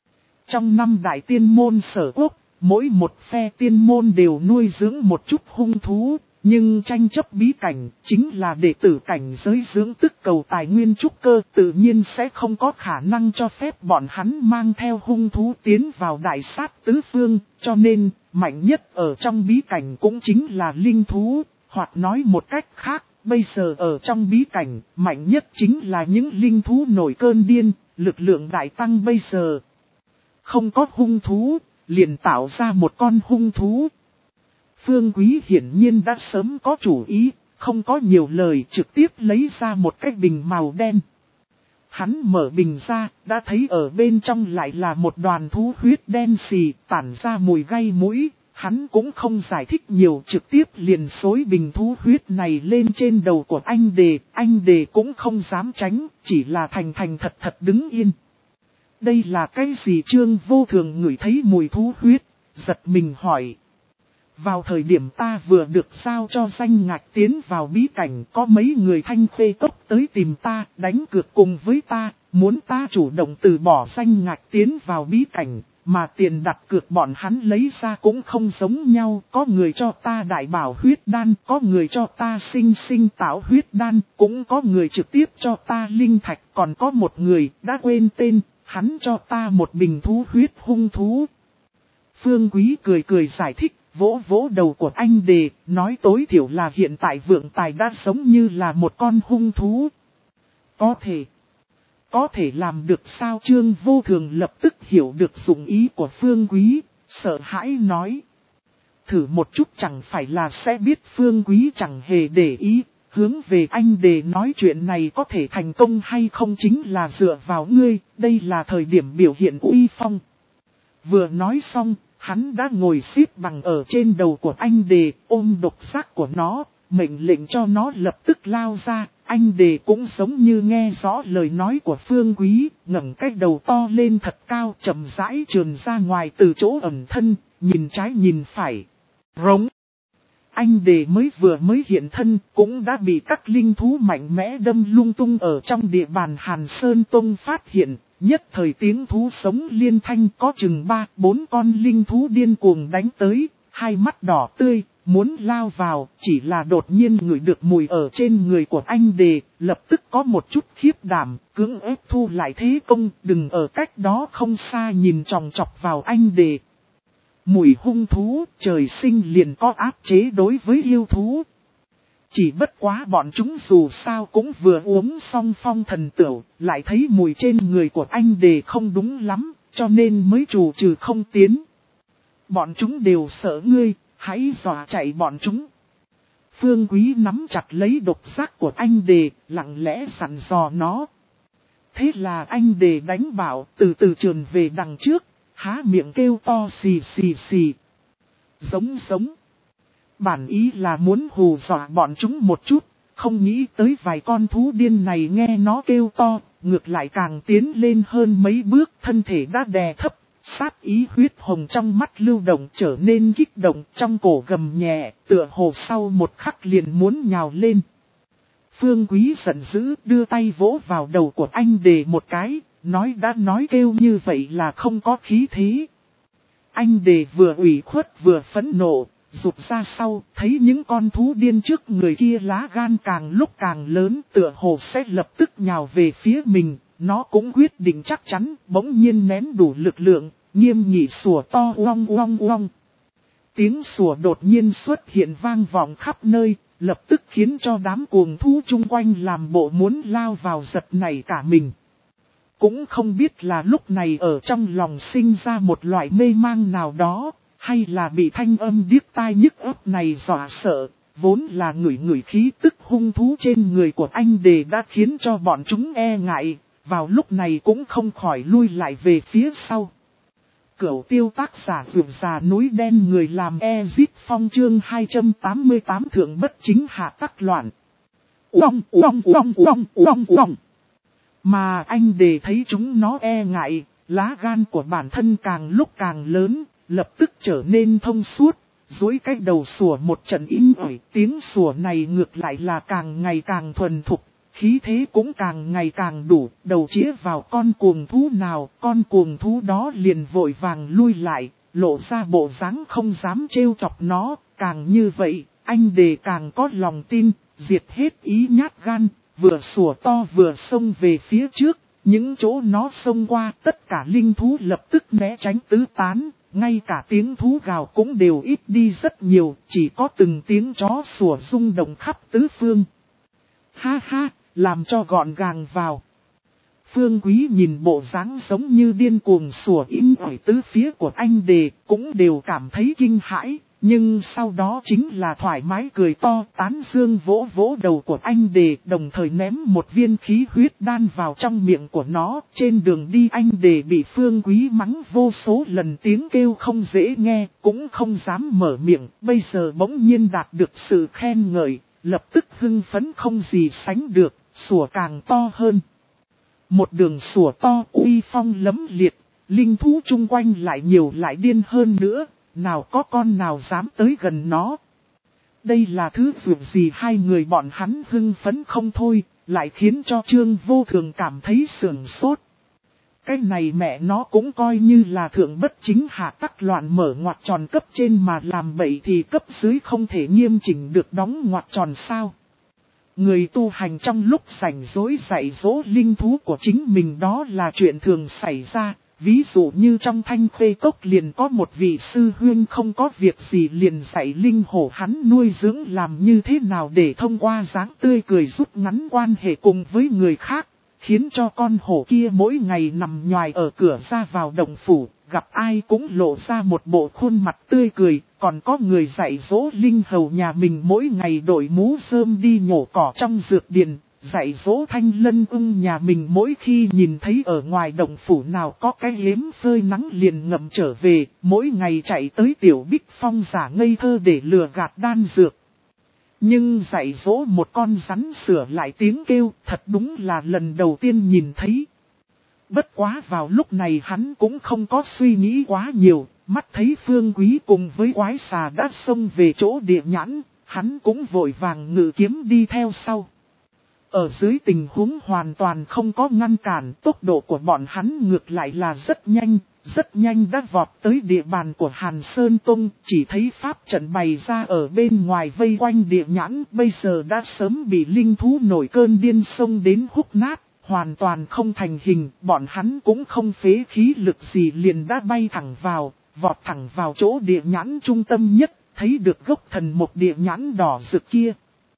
Trong năm đại tiên môn sở quốc, mỗi một phe tiên môn đều nuôi dưỡng một chút hung thú, nhưng tranh chấp bí cảnh chính là đệ tử cảnh giới dưỡng tức cầu tài nguyên trúc cơ, tự nhiên sẽ không có khả năng cho phép bọn hắn mang theo hung thú tiến vào đại sát tứ phương, cho nên mạnh nhất ở trong bí cảnh cũng chính là linh thú, hoặc nói một cách khác, bây giờ ở trong bí cảnh, mạnh nhất chính là những linh thú nổi cơn điên, lực lượng đại tăng. Bây giờ không có hung thú, liền tạo ra một con hung thú. Phương Quý hiển nhiên đã sớm có chủ ý, không có nhiều lời, trực tiếp lấy ra một cái bình màu đen. Hắn mở bình ra, đã thấy ở bên trong lại là một đoàn thú huyết đen xì, tản ra mùi gây mũi. Hắn cũng không giải thích nhiều, trực tiếp liền xối bình thú huyết này lên trên đầu của anh Đề. Anh Đề cũng không dám tránh, chỉ là thành thành thật thật đứng yên. Đây là cái gì? Trương Vô Thường ngửi thấy mùi thú huyết, giật mình hỏi. Vào thời điểm ta vừa được giao cho danh ngạch tiến vào bí cảnh, có mấy người thanh phê tốc tới tìm ta, đánh cược cùng với ta, muốn ta chủ động từ bỏ danh ngạch tiến vào bí cảnh, mà tiền đặt cược bọn hắn lấy ra cũng không giống nhau, có người cho ta đại bảo huyết đan, có người cho ta sinh sinh tạo huyết đan, cũng có người trực tiếp cho ta linh thạch, còn có một người đã quên tên, hắn cho ta một bình thú huyết hung thú. Phương Quý cười cười giải thích, vỗ vỗ đầu của anh Đề, nói tối thiểu là hiện tại vượng tài đã giống như là một con hung thú. Có thể, có thể làm được sao? Trương Vô Thường lập tức hiểu được dụng ý của Phương Quý, sợ hãi nói. Thử một chút chẳng phải là sẽ biết. Phương Quý chẳng hề để ý, hướng về anh Đề nói chuyện này có thể thành công hay không chính là dựa vào ngươi, đây là thời điểm biểu hiện uy phong. Vừa nói xong, hắn đã ngồi xếp bằng ở trên đầu của anh Đề, ôm độc giác của nó, mệnh lệnh cho nó lập tức lao ra. Anh Đề cũng giống như nghe rõ lời nói của Phương Quý, ngẩng cái đầu to lên thật cao, chậm rãi trườn ra ngoài từ chỗ ẩn thân, nhìn trái nhìn phải. Rống! Anh Đề mới vừa mới hiện thân, cũng đã bị các linh thú mạnh mẽ đâm lung tung ở trong địa bàn Hàn Sơn Tông phát hiện. Nhất thời tiếng thú sống liên thanh, có chừng ba, bốn con linh thú điên cuồng đánh tới, hai mắt đỏ tươi, muốn lao vào, chỉ là đột nhiên ngửi được mùi ở trên người của anh Đề, lập tức có một chút khiếp đảm, cưỡng ép thu lại thế công, đừng ở cách đó không xa nhìn chòng chọc vào anh Đề. Mùi hung thú, trời sinh liền có áp chế đối với yêu thú. Chỉ bất quá bọn chúng dù sao cũng vừa uống xong phong thần tửu, lại thấy mùi trên người của anh Đề không đúng lắm, cho nên mới trù trừ không tiến. Bọn chúng đều sợ ngươi, hãy dọa chạy bọn chúng. Phương Quý nắm chặt lấy độc giác của anh Đề, lặng lẽ sẵn dò nó. Thế là anh Đề đánh bảo, từ từ trườn về đằng trước, há miệng kêu to xì xì xì. Giống giống. Bản ý là muốn hù dọa bọn chúng một chút, không nghĩ tới vài con thú điên này nghe nó kêu to, ngược lại càng tiến lên hơn mấy bước, thân thể đã đè thấp, Sát ý huyết hồng trong mắt lưu động trở nên kích động, trong cổ gầm nhẹ, tựa hồ sau một khắc liền muốn nhào lên. Phương Quý giận dữ đưa tay vỗ vào đầu của anh Đề một cái, nói đã nói kêu như vậy là không có khí thế. Anh Đề vừa ủy khuất vừa phẫn nộ, rụt ra sau, thấy những con thú điên trước người kia lá gan càng lúc càng lớn, tựa hồ sẽ lập tức nhào về phía mình. Nó cũng quyết định chắc chắn, bỗng nhiên nén đủ lực lượng, nghiêm nghị sủa to uong uong uong. Tiếng sủa đột nhiên xuất hiện vang vọng khắp nơi, lập tức khiến cho đám cuồng thú chung quanh làm bộ muốn lao vào giật nảy cả mình. Cũng không biết là lúc này ở trong lòng sinh ra một loại mê mang nào đó, hay là bị thanh âm điếc tai nhức óc này dọa sợ, vốn là ngửi ngửi khí tức hung thú trên người của anh Đề đã khiến cho bọn chúng e ngại, vào lúc này cũng không khỏi lui lại về phía sau. Cửu tiêu tác giả vượt già núi đen người làm Ezit Phong chương hai trăm tám mươi tám thượng bất chính hạ tắc loạn. Uông uông uông uông uông uông. Mà anh Đề thấy chúng nó e ngại, lá gan của bản thân càng lúc càng lớn, lập tức trở nên thông suốt, duỗi cái đầu sủa một trận im ỏi. Tiếng sủa này ngược lại là càng ngày càng thuần thục, khí thế cũng càng ngày càng đủ, đầu chĩa vào con cuồng thú nào, con cuồng thú đó liền vội vàng lui lại, lộ ra bộ dáng không dám trêu chọc nó, càng như vậy, anh Đề càng có lòng tin, diệt hết ý nhát gan, vừa sủa to vừa xông về phía trước, những chỗ nó xông qua tất cả linh thú lập tức né tránh tứ tán, ngay cả tiếng thú gào cũng đều ít đi rất nhiều, chỉ có từng tiếng chó sủa rung động khắp tứ phương. Ha ha, làm cho gọn gàng vào. Phương Quý nhìn bộ dáng giống như điên cuồng sủa im ỏi tứ phía của anh Đề, cũng đều cảm thấy kinh hãi, nhưng sau đó chính là thoải mái cười to, tán dương vỗ vỗ đầu của anh Đề, đồng thời ném một viên khí huyết đan vào trong miệng của nó. Trên đường đi anh Đề bị Phương Quý mắng vô số lần, tiếng kêu không dễ nghe, cũng không dám mở miệng, bây giờ bỗng nhiên đạt được sự khen ngợi, lập tức hưng phấn không gì sánh được, sủa càng to hơn. Một đường sủa to uy phong lấm liệt, linh thú chung quanh lại nhiều lại điên hơn nữa, nào có con nào dám tới gần nó. Đây là thứ việc gì hai người bọn hắn hưng phấn không thôi, lại khiến cho Trương Vô Thường cảm thấy sườn sốt. Cái này mẹ nó cũng coi như là thượng bất chính hạ tắc loạn, mở ngoặt tròn cấp trên mà làm bậy thì cấp dưới không thể nghiêm chỉnh được đóng ngoặt tròn sao. Người tu hành trong lúc rảnh rỗi dạy dỗ linh thú của chính mình đó là chuyện thường xảy ra. Ví dụ như trong Thanh Khê Cốc liền có một vị sư huynh không có việc gì liền dạy linh hổ hắn nuôi dưỡng làm như thế nào để thông qua dáng tươi cười rút ngắn quan hệ cùng với người khác, khiến cho con hổ kia mỗi ngày nằm nhoài ở cửa ra vào động phủ, gặp ai cũng lộ ra một bộ khuôn mặt tươi cười. Còn có người dạy dỗ linh hầu nhà mình mỗi ngày đội mũ rơm đi nhổ cỏ trong dược điền, dạy dỗ Thanh Lân ưng nhà mình mỗi khi nhìn thấy ở ngoài động phủ nào có cái yếm phơi nắng liền ngậm trở về, mỗi ngày chạy tới Tiểu Bích Phong giả ngây thơ để lừa gạt đan dược. Nhưng dạy dỗ một con rắn sửa lại tiếng kêu thật đúng là lần đầu tiên nhìn thấy. Bất quá vào lúc này hắn cũng không có suy nghĩ quá nhiều, mắt thấy Phương Quý cùng với quái xà đã xông về chỗ địa nhãn, hắn cũng vội vàng ngự kiếm đi theo sau. Ở dưới tình huống hoàn toàn không có ngăn cản, tốc độ của bọn hắn ngược lại là rất nhanh, rất nhanh đã vọt tới địa bàn của Hàn Sơn Tông, chỉ thấy pháp trận bày ra ở bên ngoài vây quanh địa nhãn, bây giờ đã sớm bị linh thú nổi cơn điên xông đến húc nát, hoàn toàn không thành hình, bọn hắn cũng không phế khí lực gì liền đã bay thẳng vào, vọt thẳng vào chỗ địa nhãn trung tâm nhất, thấy được gốc thần một địa nhãn đỏ rực kia.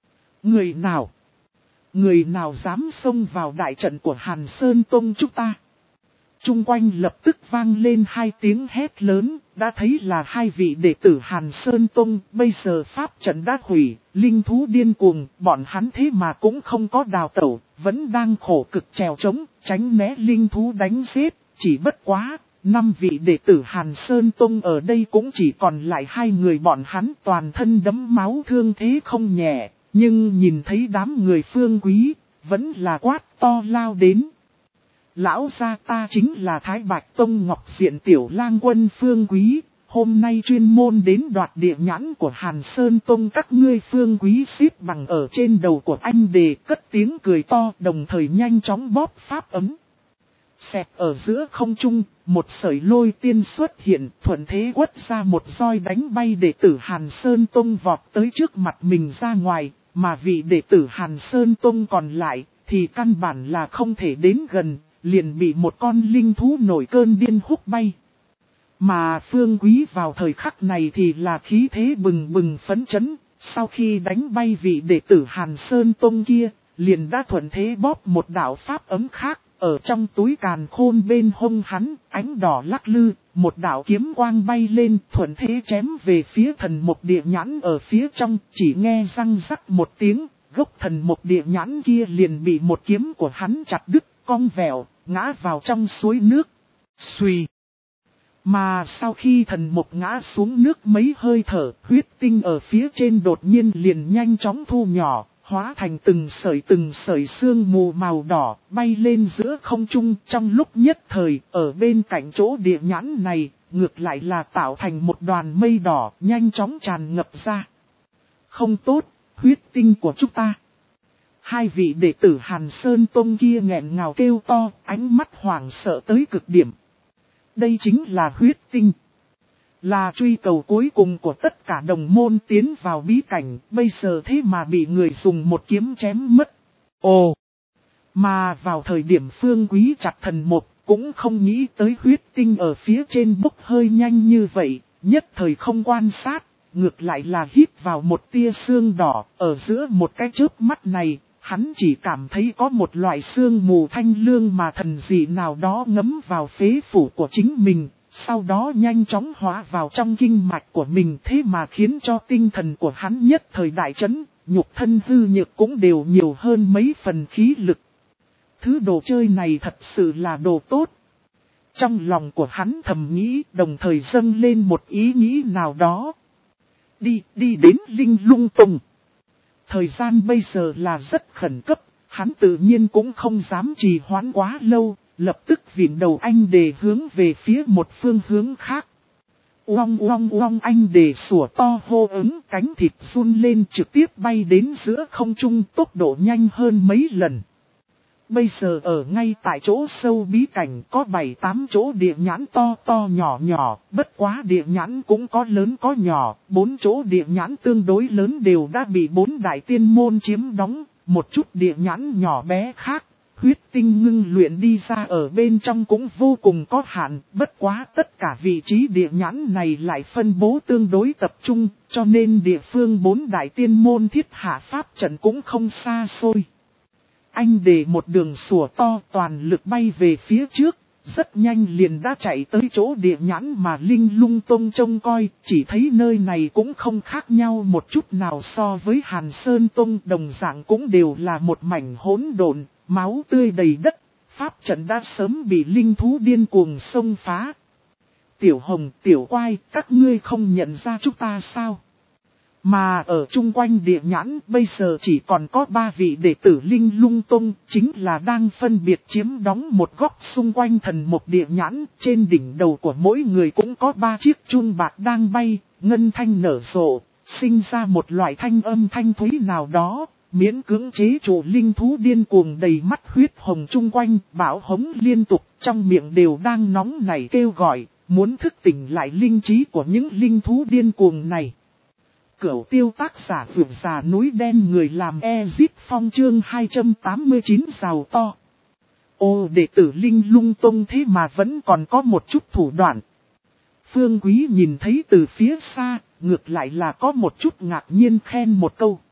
Người nào? Người nào dám xông vào đại trận của Hàn Sơn Tông chúng ta? Trung quanh lập tức vang lên hai tiếng hét lớn, đã thấy là hai vị đệ tử Hàn Sơn Tông, bây giờ pháp trận đã hủy, linh thú điên cuồng, bọn hắn thế mà cũng không có đào tẩu, vẫn đang khổ cực trèo trống, tránh né linh thú đánh giết, chỉ bất quá, năm vị đệ tử Hàn Sơn Tông ở đây cũng chỉ còn lại hai người bọn hắn toàn thân đẫm máu thương thế không nhẹ. Nhưng nhìn thấy đám người Phương Quý, vẫn là quát to lao đến. Lão gia ta chính là Thái Bạch Tông Ngọc Diện Tiểu Lang Quân Phương Quý, hôm nay chuyên môn đến đoạt địa nhãn của Hàn Sơn Tông các ngươi. Phương Quý xếp bằng ở trên đầu của anh đề, cất tiếng cười to, đồng thời nhanh chóng bóp pháp ấm. Xẹt ở giữa không trung, một sợi lôi tiên xuất hiện, thuận thế quất ra một roi đánh bay đệ tử Hàn Sơn Tông vọt tới trước mặt mình ra ngoài, mà vị đệ tử Hàn Sơn Tông còn lại, thì căn bản là không thể đến gần, liền bị một con linh thú nổi cơn điên húc bay. Mà Phương Quý vào thời khắc này thì là khí thế bừng bừng phấn chấn, sau khi đánh bay vị đệ tử Hàn Sơn Tông kia, liền đã thuận thế bóp một đạo pháp ấm khác. Ở trong túi càn khôn bên hông hắn, ánh đỏ lắc lư, một đạo kiếm quang bay lên, thuận thế chém về phía thần mộc địa nhãn ở phía trong, chỉ nghe răng rắc một tiếng, gốc thần mộc địa nhãn kia liền bị một kiếm của hắn chặt đứt, cong vẹo, ngã vào trong suối nước. Xuy. Mà sau khi thần mộc ngã xuống nước mấy hơi thở, huyết tinh ở phía trên đột nhiên liền nhanh chóng thu nhỏ. Hóa thành từng sợi từng sợi sương mù màu đỏ, bay lên giữa không trung. Trong lúc nhất thời, ở bên cạnh chỗ địa nhãn này, ngược lại là tạo thành một đoàn mây đỏ, nhanh chóng tràn ngập ra. Không tốt, huyết tinh của chúng ta. Hai vị đệ tử Hàn Sơn Tông kia nghẹn ngào kêu to, ánh mắt hoảng sợ tới cực điểm. Đây chính là huyết tinh. Là truy cầu cuối cùng của tất cả đồng môn tiến vào bí cảnh, bây giờ thế mà bị người dùng một kiếm chém mất. Ồ! Mà vào thời điểm Phương Quý chặt thần mộc, cũng không nghĩ tới huyết tinh ở phía trên bốc hơi nhanh như vậy, nhất thời không quan sát, ngược lại là hít vào một tia sương đỏ, ở giữa một cái chớp mắt này, hắn chỉ cảm thấy có một loại sương mù thanh lương mà thần dị nào đó ngấm vào phế phủ của chính mình. Sau đó nhanh chóng hóa vào trong kinh mạch của mình, thế mà khiến cho tinh thần của hắn nhất thời đại chấn, nhục thân hư nhược cũng đều nhiều hơn mấy phần khí lực. Thứ đồ chơi này thật sự là đồ tốt. Trong lòng của hắn thầm nghĩ, đồng thời dâng lên một ý nghĩ nào đó. Đi, đi đến Linh Lung Tông. Thời gian bây giờ là rất khẩn cấp, hắn tự nhiên cũng không dám trì hoãn quá lâu. Lập tức vịn đầu anh đề hướng về phía một phương hướng khác. Uong uong uong, anh đề sủa to hô ứng, cánh thịt run lên trực tiếp bay đến giữa không trung, tốc độ nhanh hơn mấy lần. Bây giờ ở ngay tại chỗ sâu bí cảnh có bảy tám chỗ địa nhãn to to nhỏ nhỏ, bất quá địa nhãn cũng có lớn có nhỏ, bốn chỗ địa nhãn tương đối lớn đều đã bị bốn đại tiên môn chiếm đóng, một chút địa nhãn nhỏ bé khác. Huyết tinh ngưng luyện đi ra ở bên trong cũng vô cùng có hạn, bất quá tất cả vị trí địa nhãn này lại phân bố tương đối tập trung, cho nên địa phương bốn đại tiên môn thiết hạ pháp trận cũng không xa xôi. Anh để một đường sủa to toàn lực bay về phía trước, rất nhanh liền đã chạy tới chỗ địa nhãn mà Linh Lung Tông trông coi, chỉ thấy nơi này cũng không khác nhau một chút nào so với Hàn Sơn Tông, đồng dạng cũng đều là một mảnh hỗn độn. Máu tươi đầy đất, pháp trận đã sớm bị linh thú điên cuồng xông phá. Tiểu Hồng, Tiểu Quai, các ngươi không nhận ra chúng ta sao? Mà ở chung quanh địa nhãn bây giờ chỉ còn có ba vị đệ tử Linh Lung Tông, chính là đang phân biệt chiếm đóng một góc xung quanh thần mộc địa nhãn. Trên đỉnh đầu của mỗi người cũng có ba chiếc chun bạc đang bay, ngân thanh nở rộ, sinh ra một loại thanh âm thanh thúy nào đó. Miễn cưỡng chế trụ linh thú điên cuồng đầy mắt huyết hồng chung quanh, bão hống liên tục, trong miệng đều đang nóng nảy kêu gọi, muốn thức tỉnh lại linh trí của những linh thú điên cuồng này. Cửu tiêu tác giả vượt già núi đen, người làm Ezit Phong chương hai trăm tám mươi chín giàu to. Ô, đệ tử Linh Lung Tông thế mà vẫn còn có một chút thủ đoạn. Phương Quý nhìn thấy từ phía xa, ngược lại là có một chút ngạc nhiên khen một câu.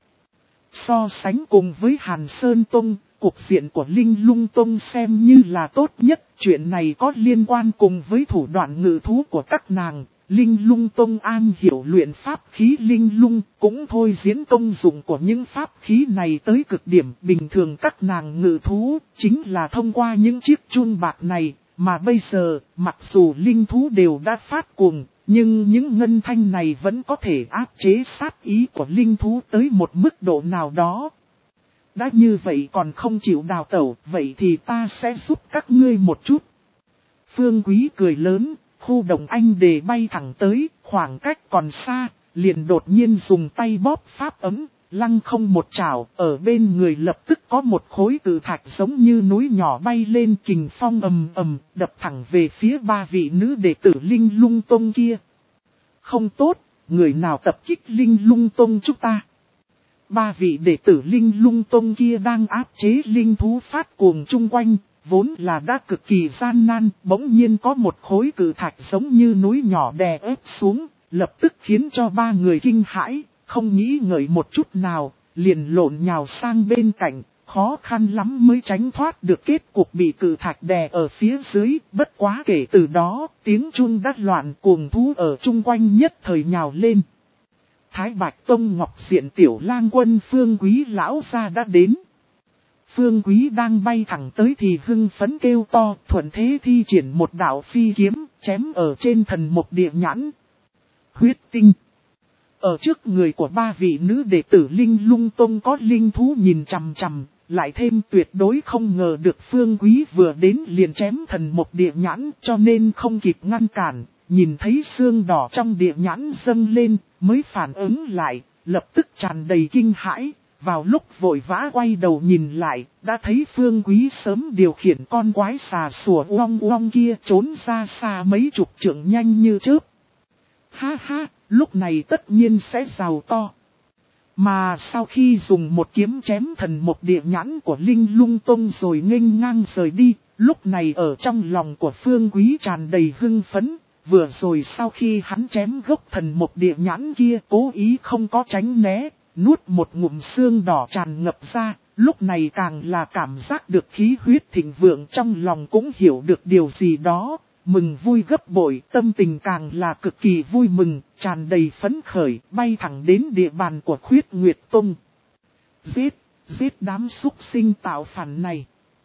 So sánh cùng với Hàn Sơn Tông, cục diện của Linh Lung Tông xem như là tốt nhất. Chuyện này có liên quan cùng với thủ đoạn ngự thú của các nàng. Linh Lung Tông an hiểu luyện pháp khí Linh Lung, cũng thôi diễn công dụng của những pháp khí này tới cực điểm. Bình thường các nàng ngự thú, chính là thông qua những chiếc chun bạc này, mà bây giờ, mặc dù linh thú đều đã phát cuồng, nhưng những ngân thanh này vẫn có thể áp chế sát ý của linh thú tới một mức độ nào đó. Đã như vậy còn không chịu đào tẩu, vậy thì ta sẽ giúp các ngươi một chút. Phương Quý cười lớn, khu động anh đề bay thẳng tới, khoảng cách còn xa, liền đột nhiên dùng tay bóp pháp ấm, lăng không một chảo, ở bên người lập tức có một khối cự thạch giống như núi nhỏ bay lên, kình phong ầm ầm, đập thẳng về phía ba vị nữ đệ tử Linh Lung Tông kia. Không tốt, người nào tập kích Linh Lung Tông chúng ta? Ba vị đệ tử Linh Lung Tông kia đang áp chế linh thú phát cuồng chung quanh, vốn là đã cực kỳ gian nan, bỗng nhiên có một khối cự thạch giống như núi nhỏ đè ép xuống, lập tức khiến cho ba người kinh hãi, không nghĩ ngợi một chút nào, liền lộn nhào sang bên cạnh, khó khăn lắm mới tránh thoát được kết cục bị cự thạch đè ở phía dưới. Bất quá kể từ đó, tiếng chun đắt loạn, cuồng thú ở chung quanh nhất thời nhào lên. Thái Bạch Tông Ngọc Diện Tiểu Lang Quân Phương Quý lão gia đã đến. Phương Quý đang bay thẳng tới thì hưng phấn kêu to, thuận thế thi triển một đạo phi kiếm, chém ở trên thần mục địa nhãn. Huyết tinh. Ở trước người của ba vị nữ đệ tử Linh Lung Tông có linh thú nhìn chằm chằm, lại thêm tuyệt đối không ngờ được Phương Quý vừa đến liền chém thần mục địa nhãn, cho nên không kịp ngăn cản, nhìn thấy xương đỏ trong địa nhãn dâng lên, mới phản ứng lại, lập tức tràn đầy kinh hãi. Vào lúc vội vã quay đầu nhìn lại, đã thấy Phương Quý sớm điều khiển con quái xà sủa uong uong kia trốn ra xa mấy chục trượng nhanh như chớp. Ha ha, lúc này tất nhiên sẽ giàu to. Mà sau khi dùng một kiếm chém thần một địa nhãn của Linh Lung Tông rồi nghênh ngang rời đi, lúc này ở trong lòng của Phương Quý tràn đầy hưng phấn. Vừa rồi sau khi hắn chém gốc thần một địa nhãn kia cố ý không có tránh né, nuốt một ngụm xương đỏ tràn ngập ra, lúc này càng là cảm giác được khí huyết thịnh vượng, trong lòng cũng hiểu được điều gì đó, mừng vui gấp bội, tâm tình càng là cực kỳ vui mừng, tràn đầy phấn khởi, bay thẳng đến địa bàn của Khuyết Nguyệt Tông. Giết, giết đám súc sinh tạo phản này.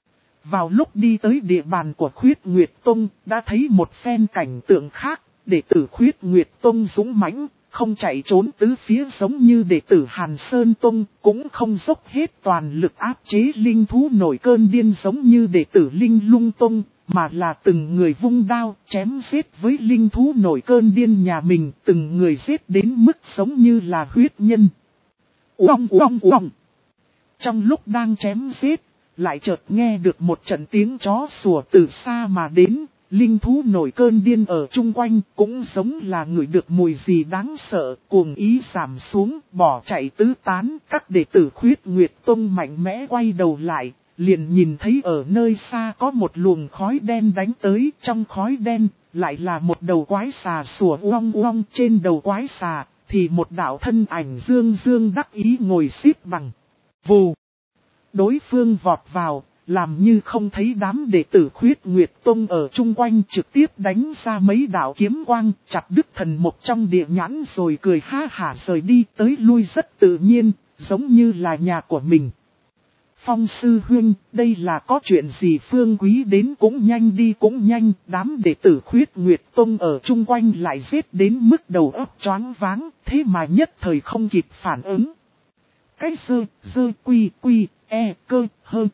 Vào lúc đi tới địa bàn của Khuyết Nguyệt Tông, đã thấy một phen cảnh tượng khác, đệ tử Khuyết Nguyệt Tông dũng mãnh, không chạy trốn tứ phía giống như đệ tử Hàn Sơn Tông, cũng không dốc hết toàn lực áp chế linh thú nổi cơn điên giống như đệ tử Linh Lung Tông, mà là từng người vung đao, chém giết với linh thú nổi cơn điên nhà mình, từng người giết đến mức giống như là huyết nhân. Uong uong uong. Trong lúc đang chém giết, lại chợt nghe được một trận tiếng chó sủa từ xa mà đến, linh thú nổi cơn điên ở chung quanh cũng giống là ngửi được mùi gì đáng sợ, cuồng ý giảm xuống, bỏ chạy tứ tán. Các đệ tử Khuyết Nguyệt Tông mạnh mẽ quay đầu lại, liền nhìn thấy ở nơi xa có một luồng khói đen đánh tới, trong khói đen lại là một đầu quái xà sủa uong uong, trên đầu quái xà thì một đạo thân ảnh dương dương đắc ý ngồi xếp bằng. Vù! Đối phương vọt vào, làm như không thấy đám đệ tử Khuyết Nguyệt Tông ở chung quanh, trực tiếp đánh ra mấy đạo kiếm quang, chặt đứt thần mục trong địa nhãn rồi cười ha hả rời đi, tới lui rất tự nhiên, giống như là nhà của mình. Phong sư huynh, đây là có chuyện gì? Phương Quý đến cũng nhanh đi cũng nhanh, đám đệ tử Khuyết Nguyệt Tông ở chung quanh lại giết đến mức đầu óc choáng váng, thế mà nhất thời không kịp phản ứng. Cái sơ, sơ quy quy, e, cơ, hơn.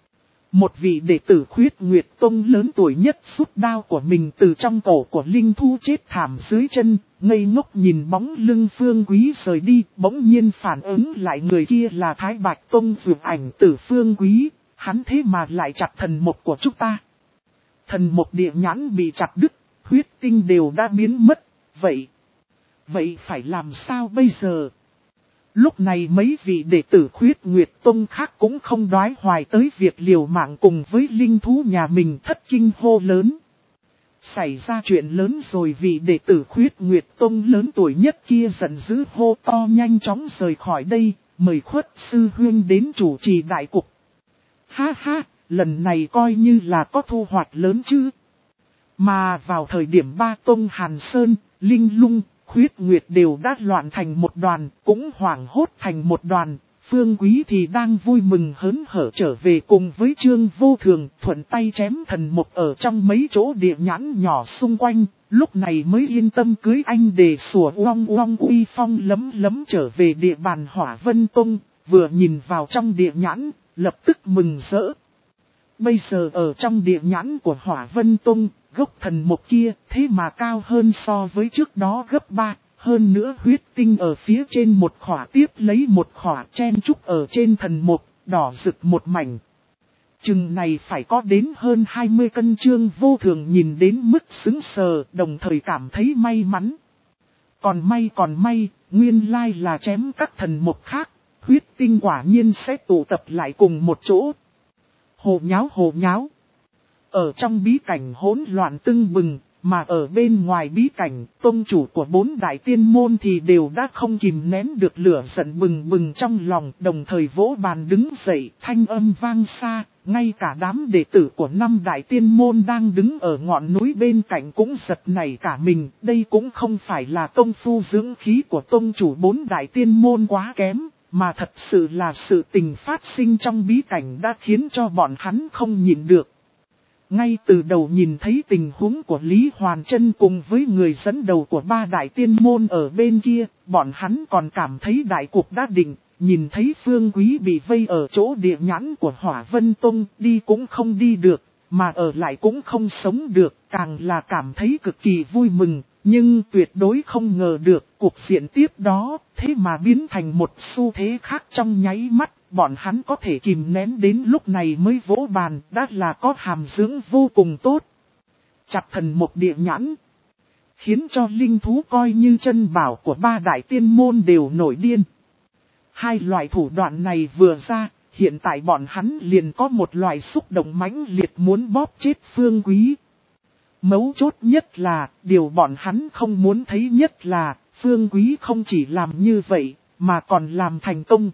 Một vị đệ tử Khuyết Nguyệt Tông lớn tuổi nhất rút đao của mình từ trong cổ của linh thú chết thảm dưới chân, ngây ngốc nhìn bóng lưng Phương Quý rời đi, bỗng nhiên phản ứng lại người kia là Thái Bạch Tông dược ảnh tử Phương Quý, hắn thế mà lại chặt thần mục của chúng ta. Thần mục địa nhãn bị chặt đứt, huyết tinh đều đã biến mất, vậy, vậy phải làm sao bây giờ? Lúc này mấy vị đệ tử Khuyết Nguyệt Tông khác cũng không đoái hoài tới việc liều mạng cùng với linh thú nhà mình, thất kinh hô lớn. Xảy ra chuyện lớn rồi. Vị đệ tử Khuyết Nguyệt Tông lớn tuổi nhất kia giận dữ hô to nhanh chóng rời khỏi đây, mời Khuất sư huynh đến chủ trì đại cục. Ha ha, lần này coi như là có thu hoạch lớn chứ. Mà vào thời điểm ba tông Hàn Sơn, Linh Lung, Khuyết Nguyệt đều đã loạn thành một đoàn, cũng hoảng hốt thành một đoàn. Phương Quý thì đang vui mừng hớn hở trở về cùng với Trương Vô Thường, thuận tay chém thần mục ở trong mấy chỗ địa nhãn nhỏ xung quanh, lúc này mới yên tâm cưới anh để sủa uong uong uy phong lấm lấm trở về địa bàn Hỏa Vân Tông. vừa nhìn vào trong địa nhãn, lập tức mừng rỡ. Bây giờ ở trong địa nhãn của Hỏa Vân Tông, gốc thần mộc kia thế mà cao hơn so với trước đó gấp ba. Hơn nữa huyết tinh ở phía trên một khỏa tiếp lấy một khỏa chen trúc ở trên thần mộc, đỏ rực một mảnh. Chừng này phải có đến hơn hai mươi cân. Trương Vô Thường nhìn đến mức sững sờ, đồng thời cảm thấy may mắn. Còn may còn may, nguyên lai là chém các thần mộc khác, huyết tinh quả nhiên sẽ tụ tập lại cùng một chỗ. Hồ nháo hồ nháo. Ở trong bí cảnh hỗn loạn tưng bừng, mà ở bên ngoài bí cảnh, tông chủ của bốn đại tiên môn thì đều đã không kìm nén được lửa giận bừng bừng trong lòng, đồng thời vỗ bàn đứng dậy, thanh âm vang xa, ngay cả đám đệ tử của năm đại tiên môn đang đứng ở ngọn núi bên cạnh cũng giật nảy cả mình, đây cũng không phải là công phu dưỡng khí của tông chủ bốn đại tiên môn quá kém, mà thật sự là sự tình phát sinh trong bí cảnh đã khiến cho bọn hắn không nhịn được. Ngay từ đầu nhìn thấy tình huống của Lý Hoàn Trân cùng với người dẫn đầu của ba đại tiên môn ở bên kia, bọn hắn còn cảm thấy đại cuộc đã định, nhìn thấy Phương Quý bị vây ở chỗ địa nhãn của Hỏa Vân Tông, đi cũng không đi được, mà ở lại cũng không sống được, càng là cảm thấy cực kỳ vui mừng, nhưng tuyệt đối không ngờ được cuộc diện tiếp đó, thế mà biến thành một xu thế khác trong nháy mắt. Bọn hắn có thể kìm nén đến lúc này mới vỗ bàn, đã là có hàm dưỡng vô cùng tốt. Chặt thần một địa nhãn, khiến cho linh thú coi như chân bảo của ba đại tiên môn đều nổi điên. Hai loại thủ đoạn này vừa ra, hiện tại bọn hắn liền có một loại xúc động mãnh liệt muốn bóp chết Phương Quý. Mấu chốt nhất là, điều bọn hắn không muốn thấy nhất là, Phương Quý không chỉ làm như vậy, mà còn làm thành công.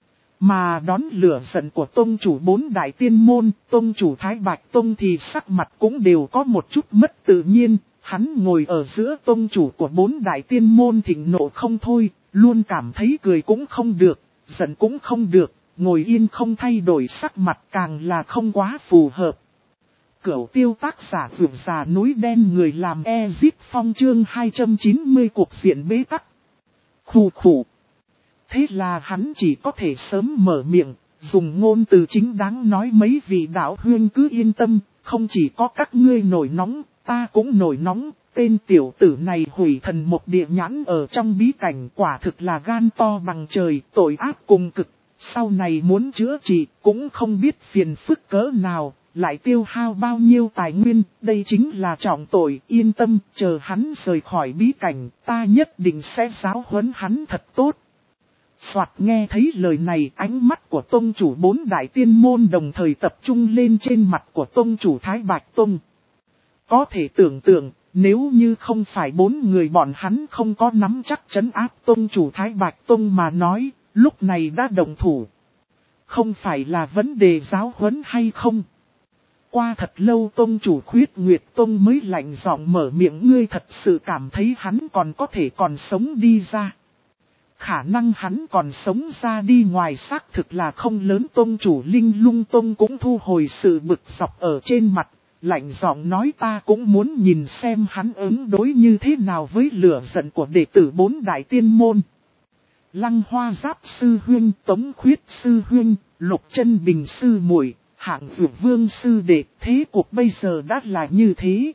Mà đón lửa giận của tông chủ bốn đại tiên môn, tông chủ Thái Bạch Tông thì sắc mặt cũng đều có một chút mất tự nhiên, hắn ngồi ở giữa tông chủ của bốn đại tiên môn thịnh nộ không thôi, luôn cảm thấy cười cũng không được, giận cũng không được, ngồi yên không thay đổi sắc mặt càng là không quá phù hợp. Cửu tiêu tác giả vượt già núi đen người làm Ezip Phong chương hai trăm chín mươi cuộc diện bế tắc. Khủ khủ. Thế là hắn chỉ có thể sớm mở miệng, dùng ngôn từ chính đáng nói mấy vị đạo huynh cứ yên tâm, không chỉ có các ngươi nổi nóng, ta cũng nổi nóng, tên tiểu tử này hủy thần một địa nhãn ở trong bí cảnh quả thực là gan to bằng trời, tội ác cùng cực, sau này muốn chữa trị cũng không biết phiền phức cỡ nào, lại tiêu hao bao nhiêu tài nguyên, đây chính là trọng tội, yên tâm, chờ hắn rời khỏi bí cảnh, ta nhất định sẽ giáo huấn hắn thật tốt. Soạt nghe thấy lời này, ánh mắt của tông chủ bốn đại tiên môn đồng thời tập trung lên trên mặt của tông chủ Thái Bạch Tông. Có thể tưởng tượng, nếu như không phải bốn người bọn hắn không có nắm chắc trấn áp tông chủ Thái Bạch Tông mà nói, lúc này đã đồng thủ. Không phải là vấn đề giáo huấn hay không. Qua thật lâu tông chủ Khuyết Nguyệt Tông mới lạnh giọng mở miệng, ngươi thật sự cảm thấy hắn còn có thể còn sống đi ra. Khả năng hắn còn sống ra đi ngoài xác thực là không lớn. Tông chủ Linh Lung Tông cũng thu hồi sự bực dọc ở trên mặt, lạnh giọng nói ta cũng muốn nhìn xem hắn ứng đối như thế nào với lửa giận của đệ tử bốn đại tiên môn. Lăng Hoa Giáp Sư Huynh, Tống Khuyết Sư Huynh, Lục Chân Bình Sư Muội, Hạng Dược Vương Sư Đệ, thế cuộc bây giờ đã là như thế.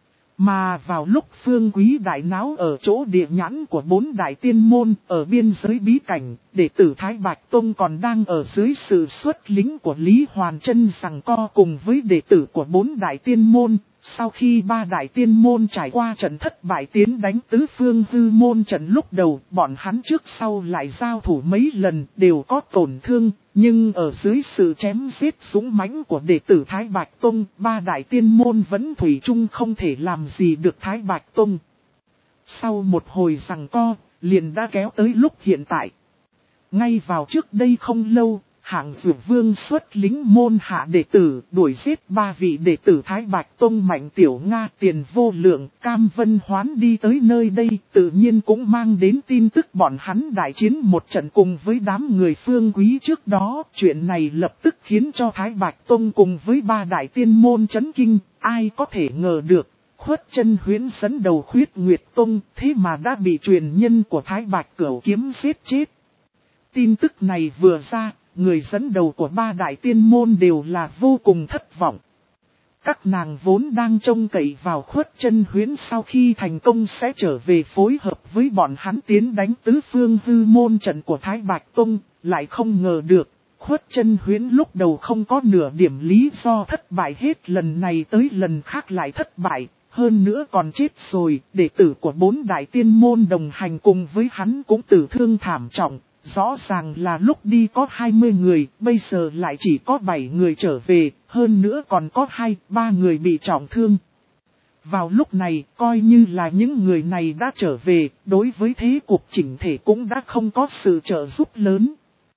Mà vào lúc Phương Quý đại náo ở chỗ địa nhãn của bốn đại tiên môn ở biên giới bí cảnh, đệ tử Thái Bạch Tông còn đang ở dưới sự xuất lính của Lý Hoàn Trân giằng co cùng với đệ tử của bốn đại tiên môn. Sau khi ba đại tiên môn trải qua trận thất bại tiến đánh tứ phương hư môn trận lúc đầu, bọn hắn trước sau lại giao thủ mấy lần đều có tổn thương, nhưng ở dưới sự chém giết dũng mãnh của đệ tử Thái Bạch Tông, ba đại tiên môn vẫn thủy chung không thể làm gì được Thái Bạch Tông. Sau một hồi giằng co, liền đã kéo tới lúc hiện tại. Ngay vào trước đây không lâu, Hạng Dược Vương xuất lính môn hạ đệ tử, đuổi giết ba vị đệ tử Thái Bạch Tông Mạnh Tiểu Nga, Tiền Vô Lượng, Cam Vân Hoán đi tới nơi đây, tự nhiên cũng mang đến tin tức bọn hắn đại chiến một trận cùng với đám người Phương Quý trước đó. Chuyện này lập tức khiến cho Thái Bạch Tông cùng với ba đại tiên môn chấn kinh, ai có thể ngờ được. Khuất Chân Huyễn dẫn đầu Khuyết Nguyệt Tông, thế mà đã bị truyền nhân của Thái Bạch Cửu kiếm giết chết. Tin tức này vừa ra, người dẫn đầu của ba đại tiên môn đều là vô cùng thất vọng. Các nàng vốn đang trông cậy vào Khuất Chân Huyễn sau khi thành công sẽ trở về phối hợp với bọn hắn tiến đánh tứ phương hư môn trận của Thái Bạch Tông, lại không ngờ được. Khuất Chân Huyễn lúc đầu không có nửa điểm lý do thất bại hết, lần này tới lần khác lại thất bại, hơn nữa còn chết rồi. Đệ tử của bốn đại tiên môn đồng hành cùng với hắn cũng tử thương thảm trọng. Rõ ràng là lúc đi có hai mươi người, bây giờ lại chỉ có bảy người trở về, hơn nữa còn có hai, ba người bị trọng thương. Vào lúc này, coi như là những người này đã trở về, đối với thế cuộc chỉnh thể cũng đã không có sự trợ giúp lớn.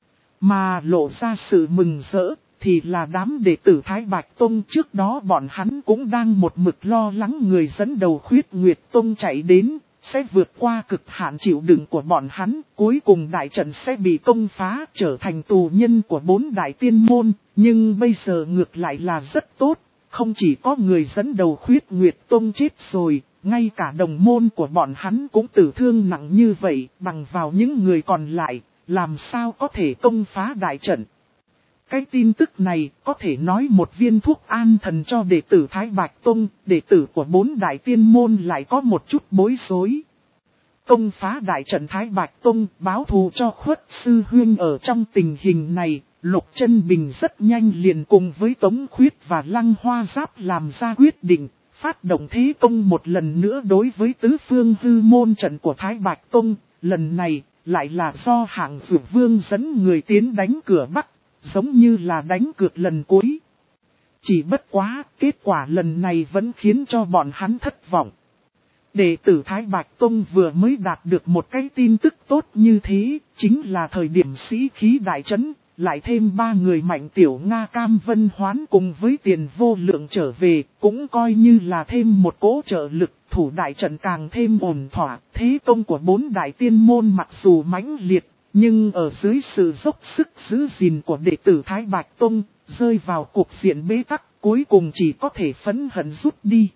Mà lộ ra sự mừng rỡ, thì là đám đệ tử Thái Bạch Tông. Trước đó bọn hắn cũng đang một mực lo lắng người dẫn đầu Khuyết Nguyệt Tông chạy đến, sẽ vượt qua cực hạn chịu đựng của bọn hắn, cuối cùng đại trận sẽ bị công phá, trở thành tù nhân của bốn đại tiên môn. Nhưng bây giờ ngược lại là rất tốt, không chỉ có người dẫn đầu Khuyết Nguyệt Tông chết rồi, ngay cả đồng môn của bọn hắn cũng tử thương nặng như vậy, bằng vào những người còn lại, làm sao có thể công phá đại trận. Cái tin tức này có thể nói một viên thuốc an thần cho đệ tử Thái Bạch Tông, đệ tử của bốn đại tiên môn lại có một chút bối rối. Công phá đại trận Thái Bạch Tông, báo thù cho Khuất Sư Huyên. Ở trong tình hình này, Lục Chân Bình rất nhanh liền cùng với Tống Khuyết và Lăng Hoa Giáp làm ra quyết định, phát động thế công một lần nữa đối với tứ phương hư môn trận của Thái Bạch Tông. Lần này, lại là do Hạng Dược Vương dẫn người tiến đánh cửa Bắc, giống như là đánh cược lần cuối. Chỉ bất quá, kết quả lần này vẫn khiến cho bọn hắn thất vọng. Đệ tử Thái Bạch Tông vừa mới đạt được một cái tin tức tốt như thế, chính là thời điểm sĩ khí đại trấn, lại thêm ba người Mạnh Tiểu Nga Cam Vân Hoán cùng với Tiền Vô Lượng trở về, cũng coi như là thêm một cỗ trợ lực, thủ đại trận càng thêm ổn thỏa. Thế công của bốn đại tiên môn mặc dù mãnh liệt, nhưng ở dưới sự dốc sức giữ gìn của đệ tử Thái Bạch Tông, rơi vào cục diện bế tắc, cuối cùng chỉ có thể phẫn hận rút đi.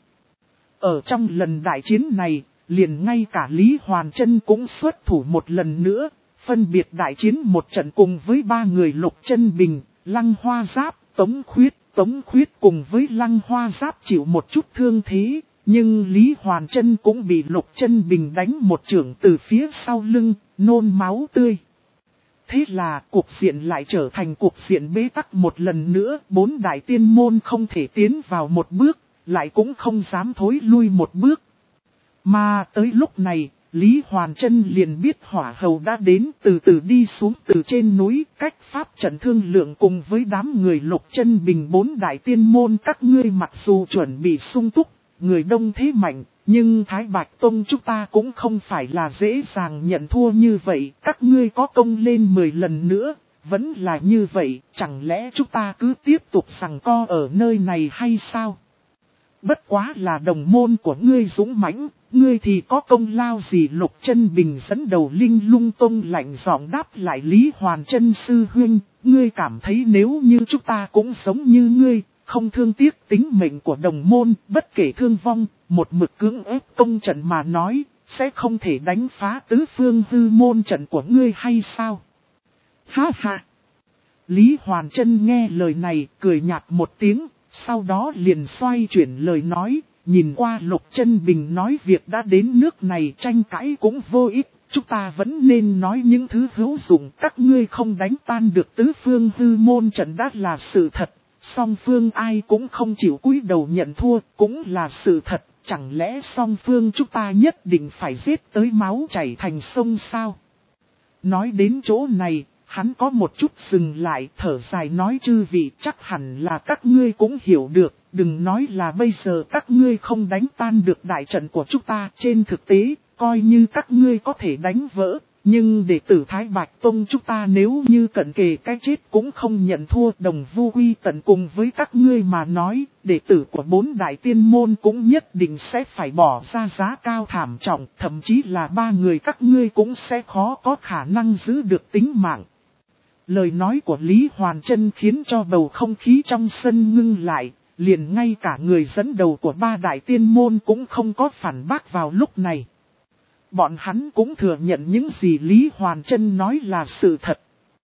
Ở trong lần đại chiến này, liền ngay cả Lý Hoàn Trân cũng xuất thủ một lần nữa, phân biệt đại chiến một trận cùng với ba người Lục Chân Bình, Lăng Hoa Giáp, Tống Khuyết. Tống Khuyết cùng với Lăng Hoa Giáp chịu một chút thương thế, nhưng Lý Hoàn Trân cũng bị Lục Chân Bình đánh một chưởng từ phía sau lưng, nôn máu tươi. Thế là cuộc diện lại trở thành cuộc diện bế tắc một lần nữa, bốn đại tiên môn không thể tiến vào một bước, lại cũng không dám thối lui một bước. Mà tới lúc này, Lý Hoàn Trân liền biết hỏa hầu đã đến, từ từ đi xuống từ trên núi, cách pháp trận thương lượng cùng với đám người Lục Chân Bình. Bốn đại tiên môn các ngươi mặc dù chuẩn bị sung túc, người đông thế mạnh, nhưng Thái Bạch Tông chúng ta cũng không phải là dễ dàng nhận thua như vậy. Các ngươi có công lên mười lần nữa, vẫn là như vậy, chẳng lẽ chúng ta cứ tiếp tục giằng co ở nơi này hay sao? Bất quá là đồng môn của ngươi dũng mãnh, ngươi thì có công lao gì? Lục Chân Bình dẫn đầu Linh Lung Tông lạnh giọng đáp lại Lý Hoàn Trân sư huynh, ngươi cảm thấy nếu như chúng ta cũng giống như ngươi, không thương tiếc tính mệnh của đồng môn, bất kể thương vong, một mực cưỡng ép công trận mà nói, sẽ không thể đánh phá tứ phương hư môn trận của ngươi hay sao? Ha ha! Lý Hoàn Trân nghe lời này, cười nhạt một tiếng, sau đó liền xoay chuyển lời nói, nhìn qua Lục Chân Bình nói việc đã đến nước này tranh cãi cũng vô ích, chúng ta vẫn nên nói những thứ hữu dụng. Các ngươi không đánh tan được tứ phương hư môn trận đã là sự thật, song phương ai cũng không chịu cúi đầu nhận thua cũng là sự thật, chẳng lẽ song phương chúng ta nhất định phải giết tới máu chảy thành sông sao? Nói đến chỗ này, hắn có một chút dừng lại, thở dài nói chư vị, chắc hẳn là các ngươi cũng hiểu được, đừng nói là bây giờ các ngươi không đánh tan được đại trận của chúng ta, trên thực tế, coi như các ngươi có thể đánh vỡ, nhưng đệ tử Thái Bạch Tông chúng ta nếu như cận kề cái chết cũng không nhận thua. Đồng Vu Quy tận cùng với các ngươi mà nói, đệ tử của bốn đại tiên môn cũng nhất định sẽ phải bỏ ra giá cao thảm trọng, thậm chí là ba người các ngươi cũng sẽ khó có khả năng giữ được tính mạng. Lời nói của Lý Hoàn Trân khiến cho bầu không khí trong sân ngưng lại, liền ngay cả người dẫn đầu của ba đại tiên môn cũng không có phản bác vào lúc này. Bọn hắn cũng thừa nhận những gì Lý Hoàn Trân nói là sự thật.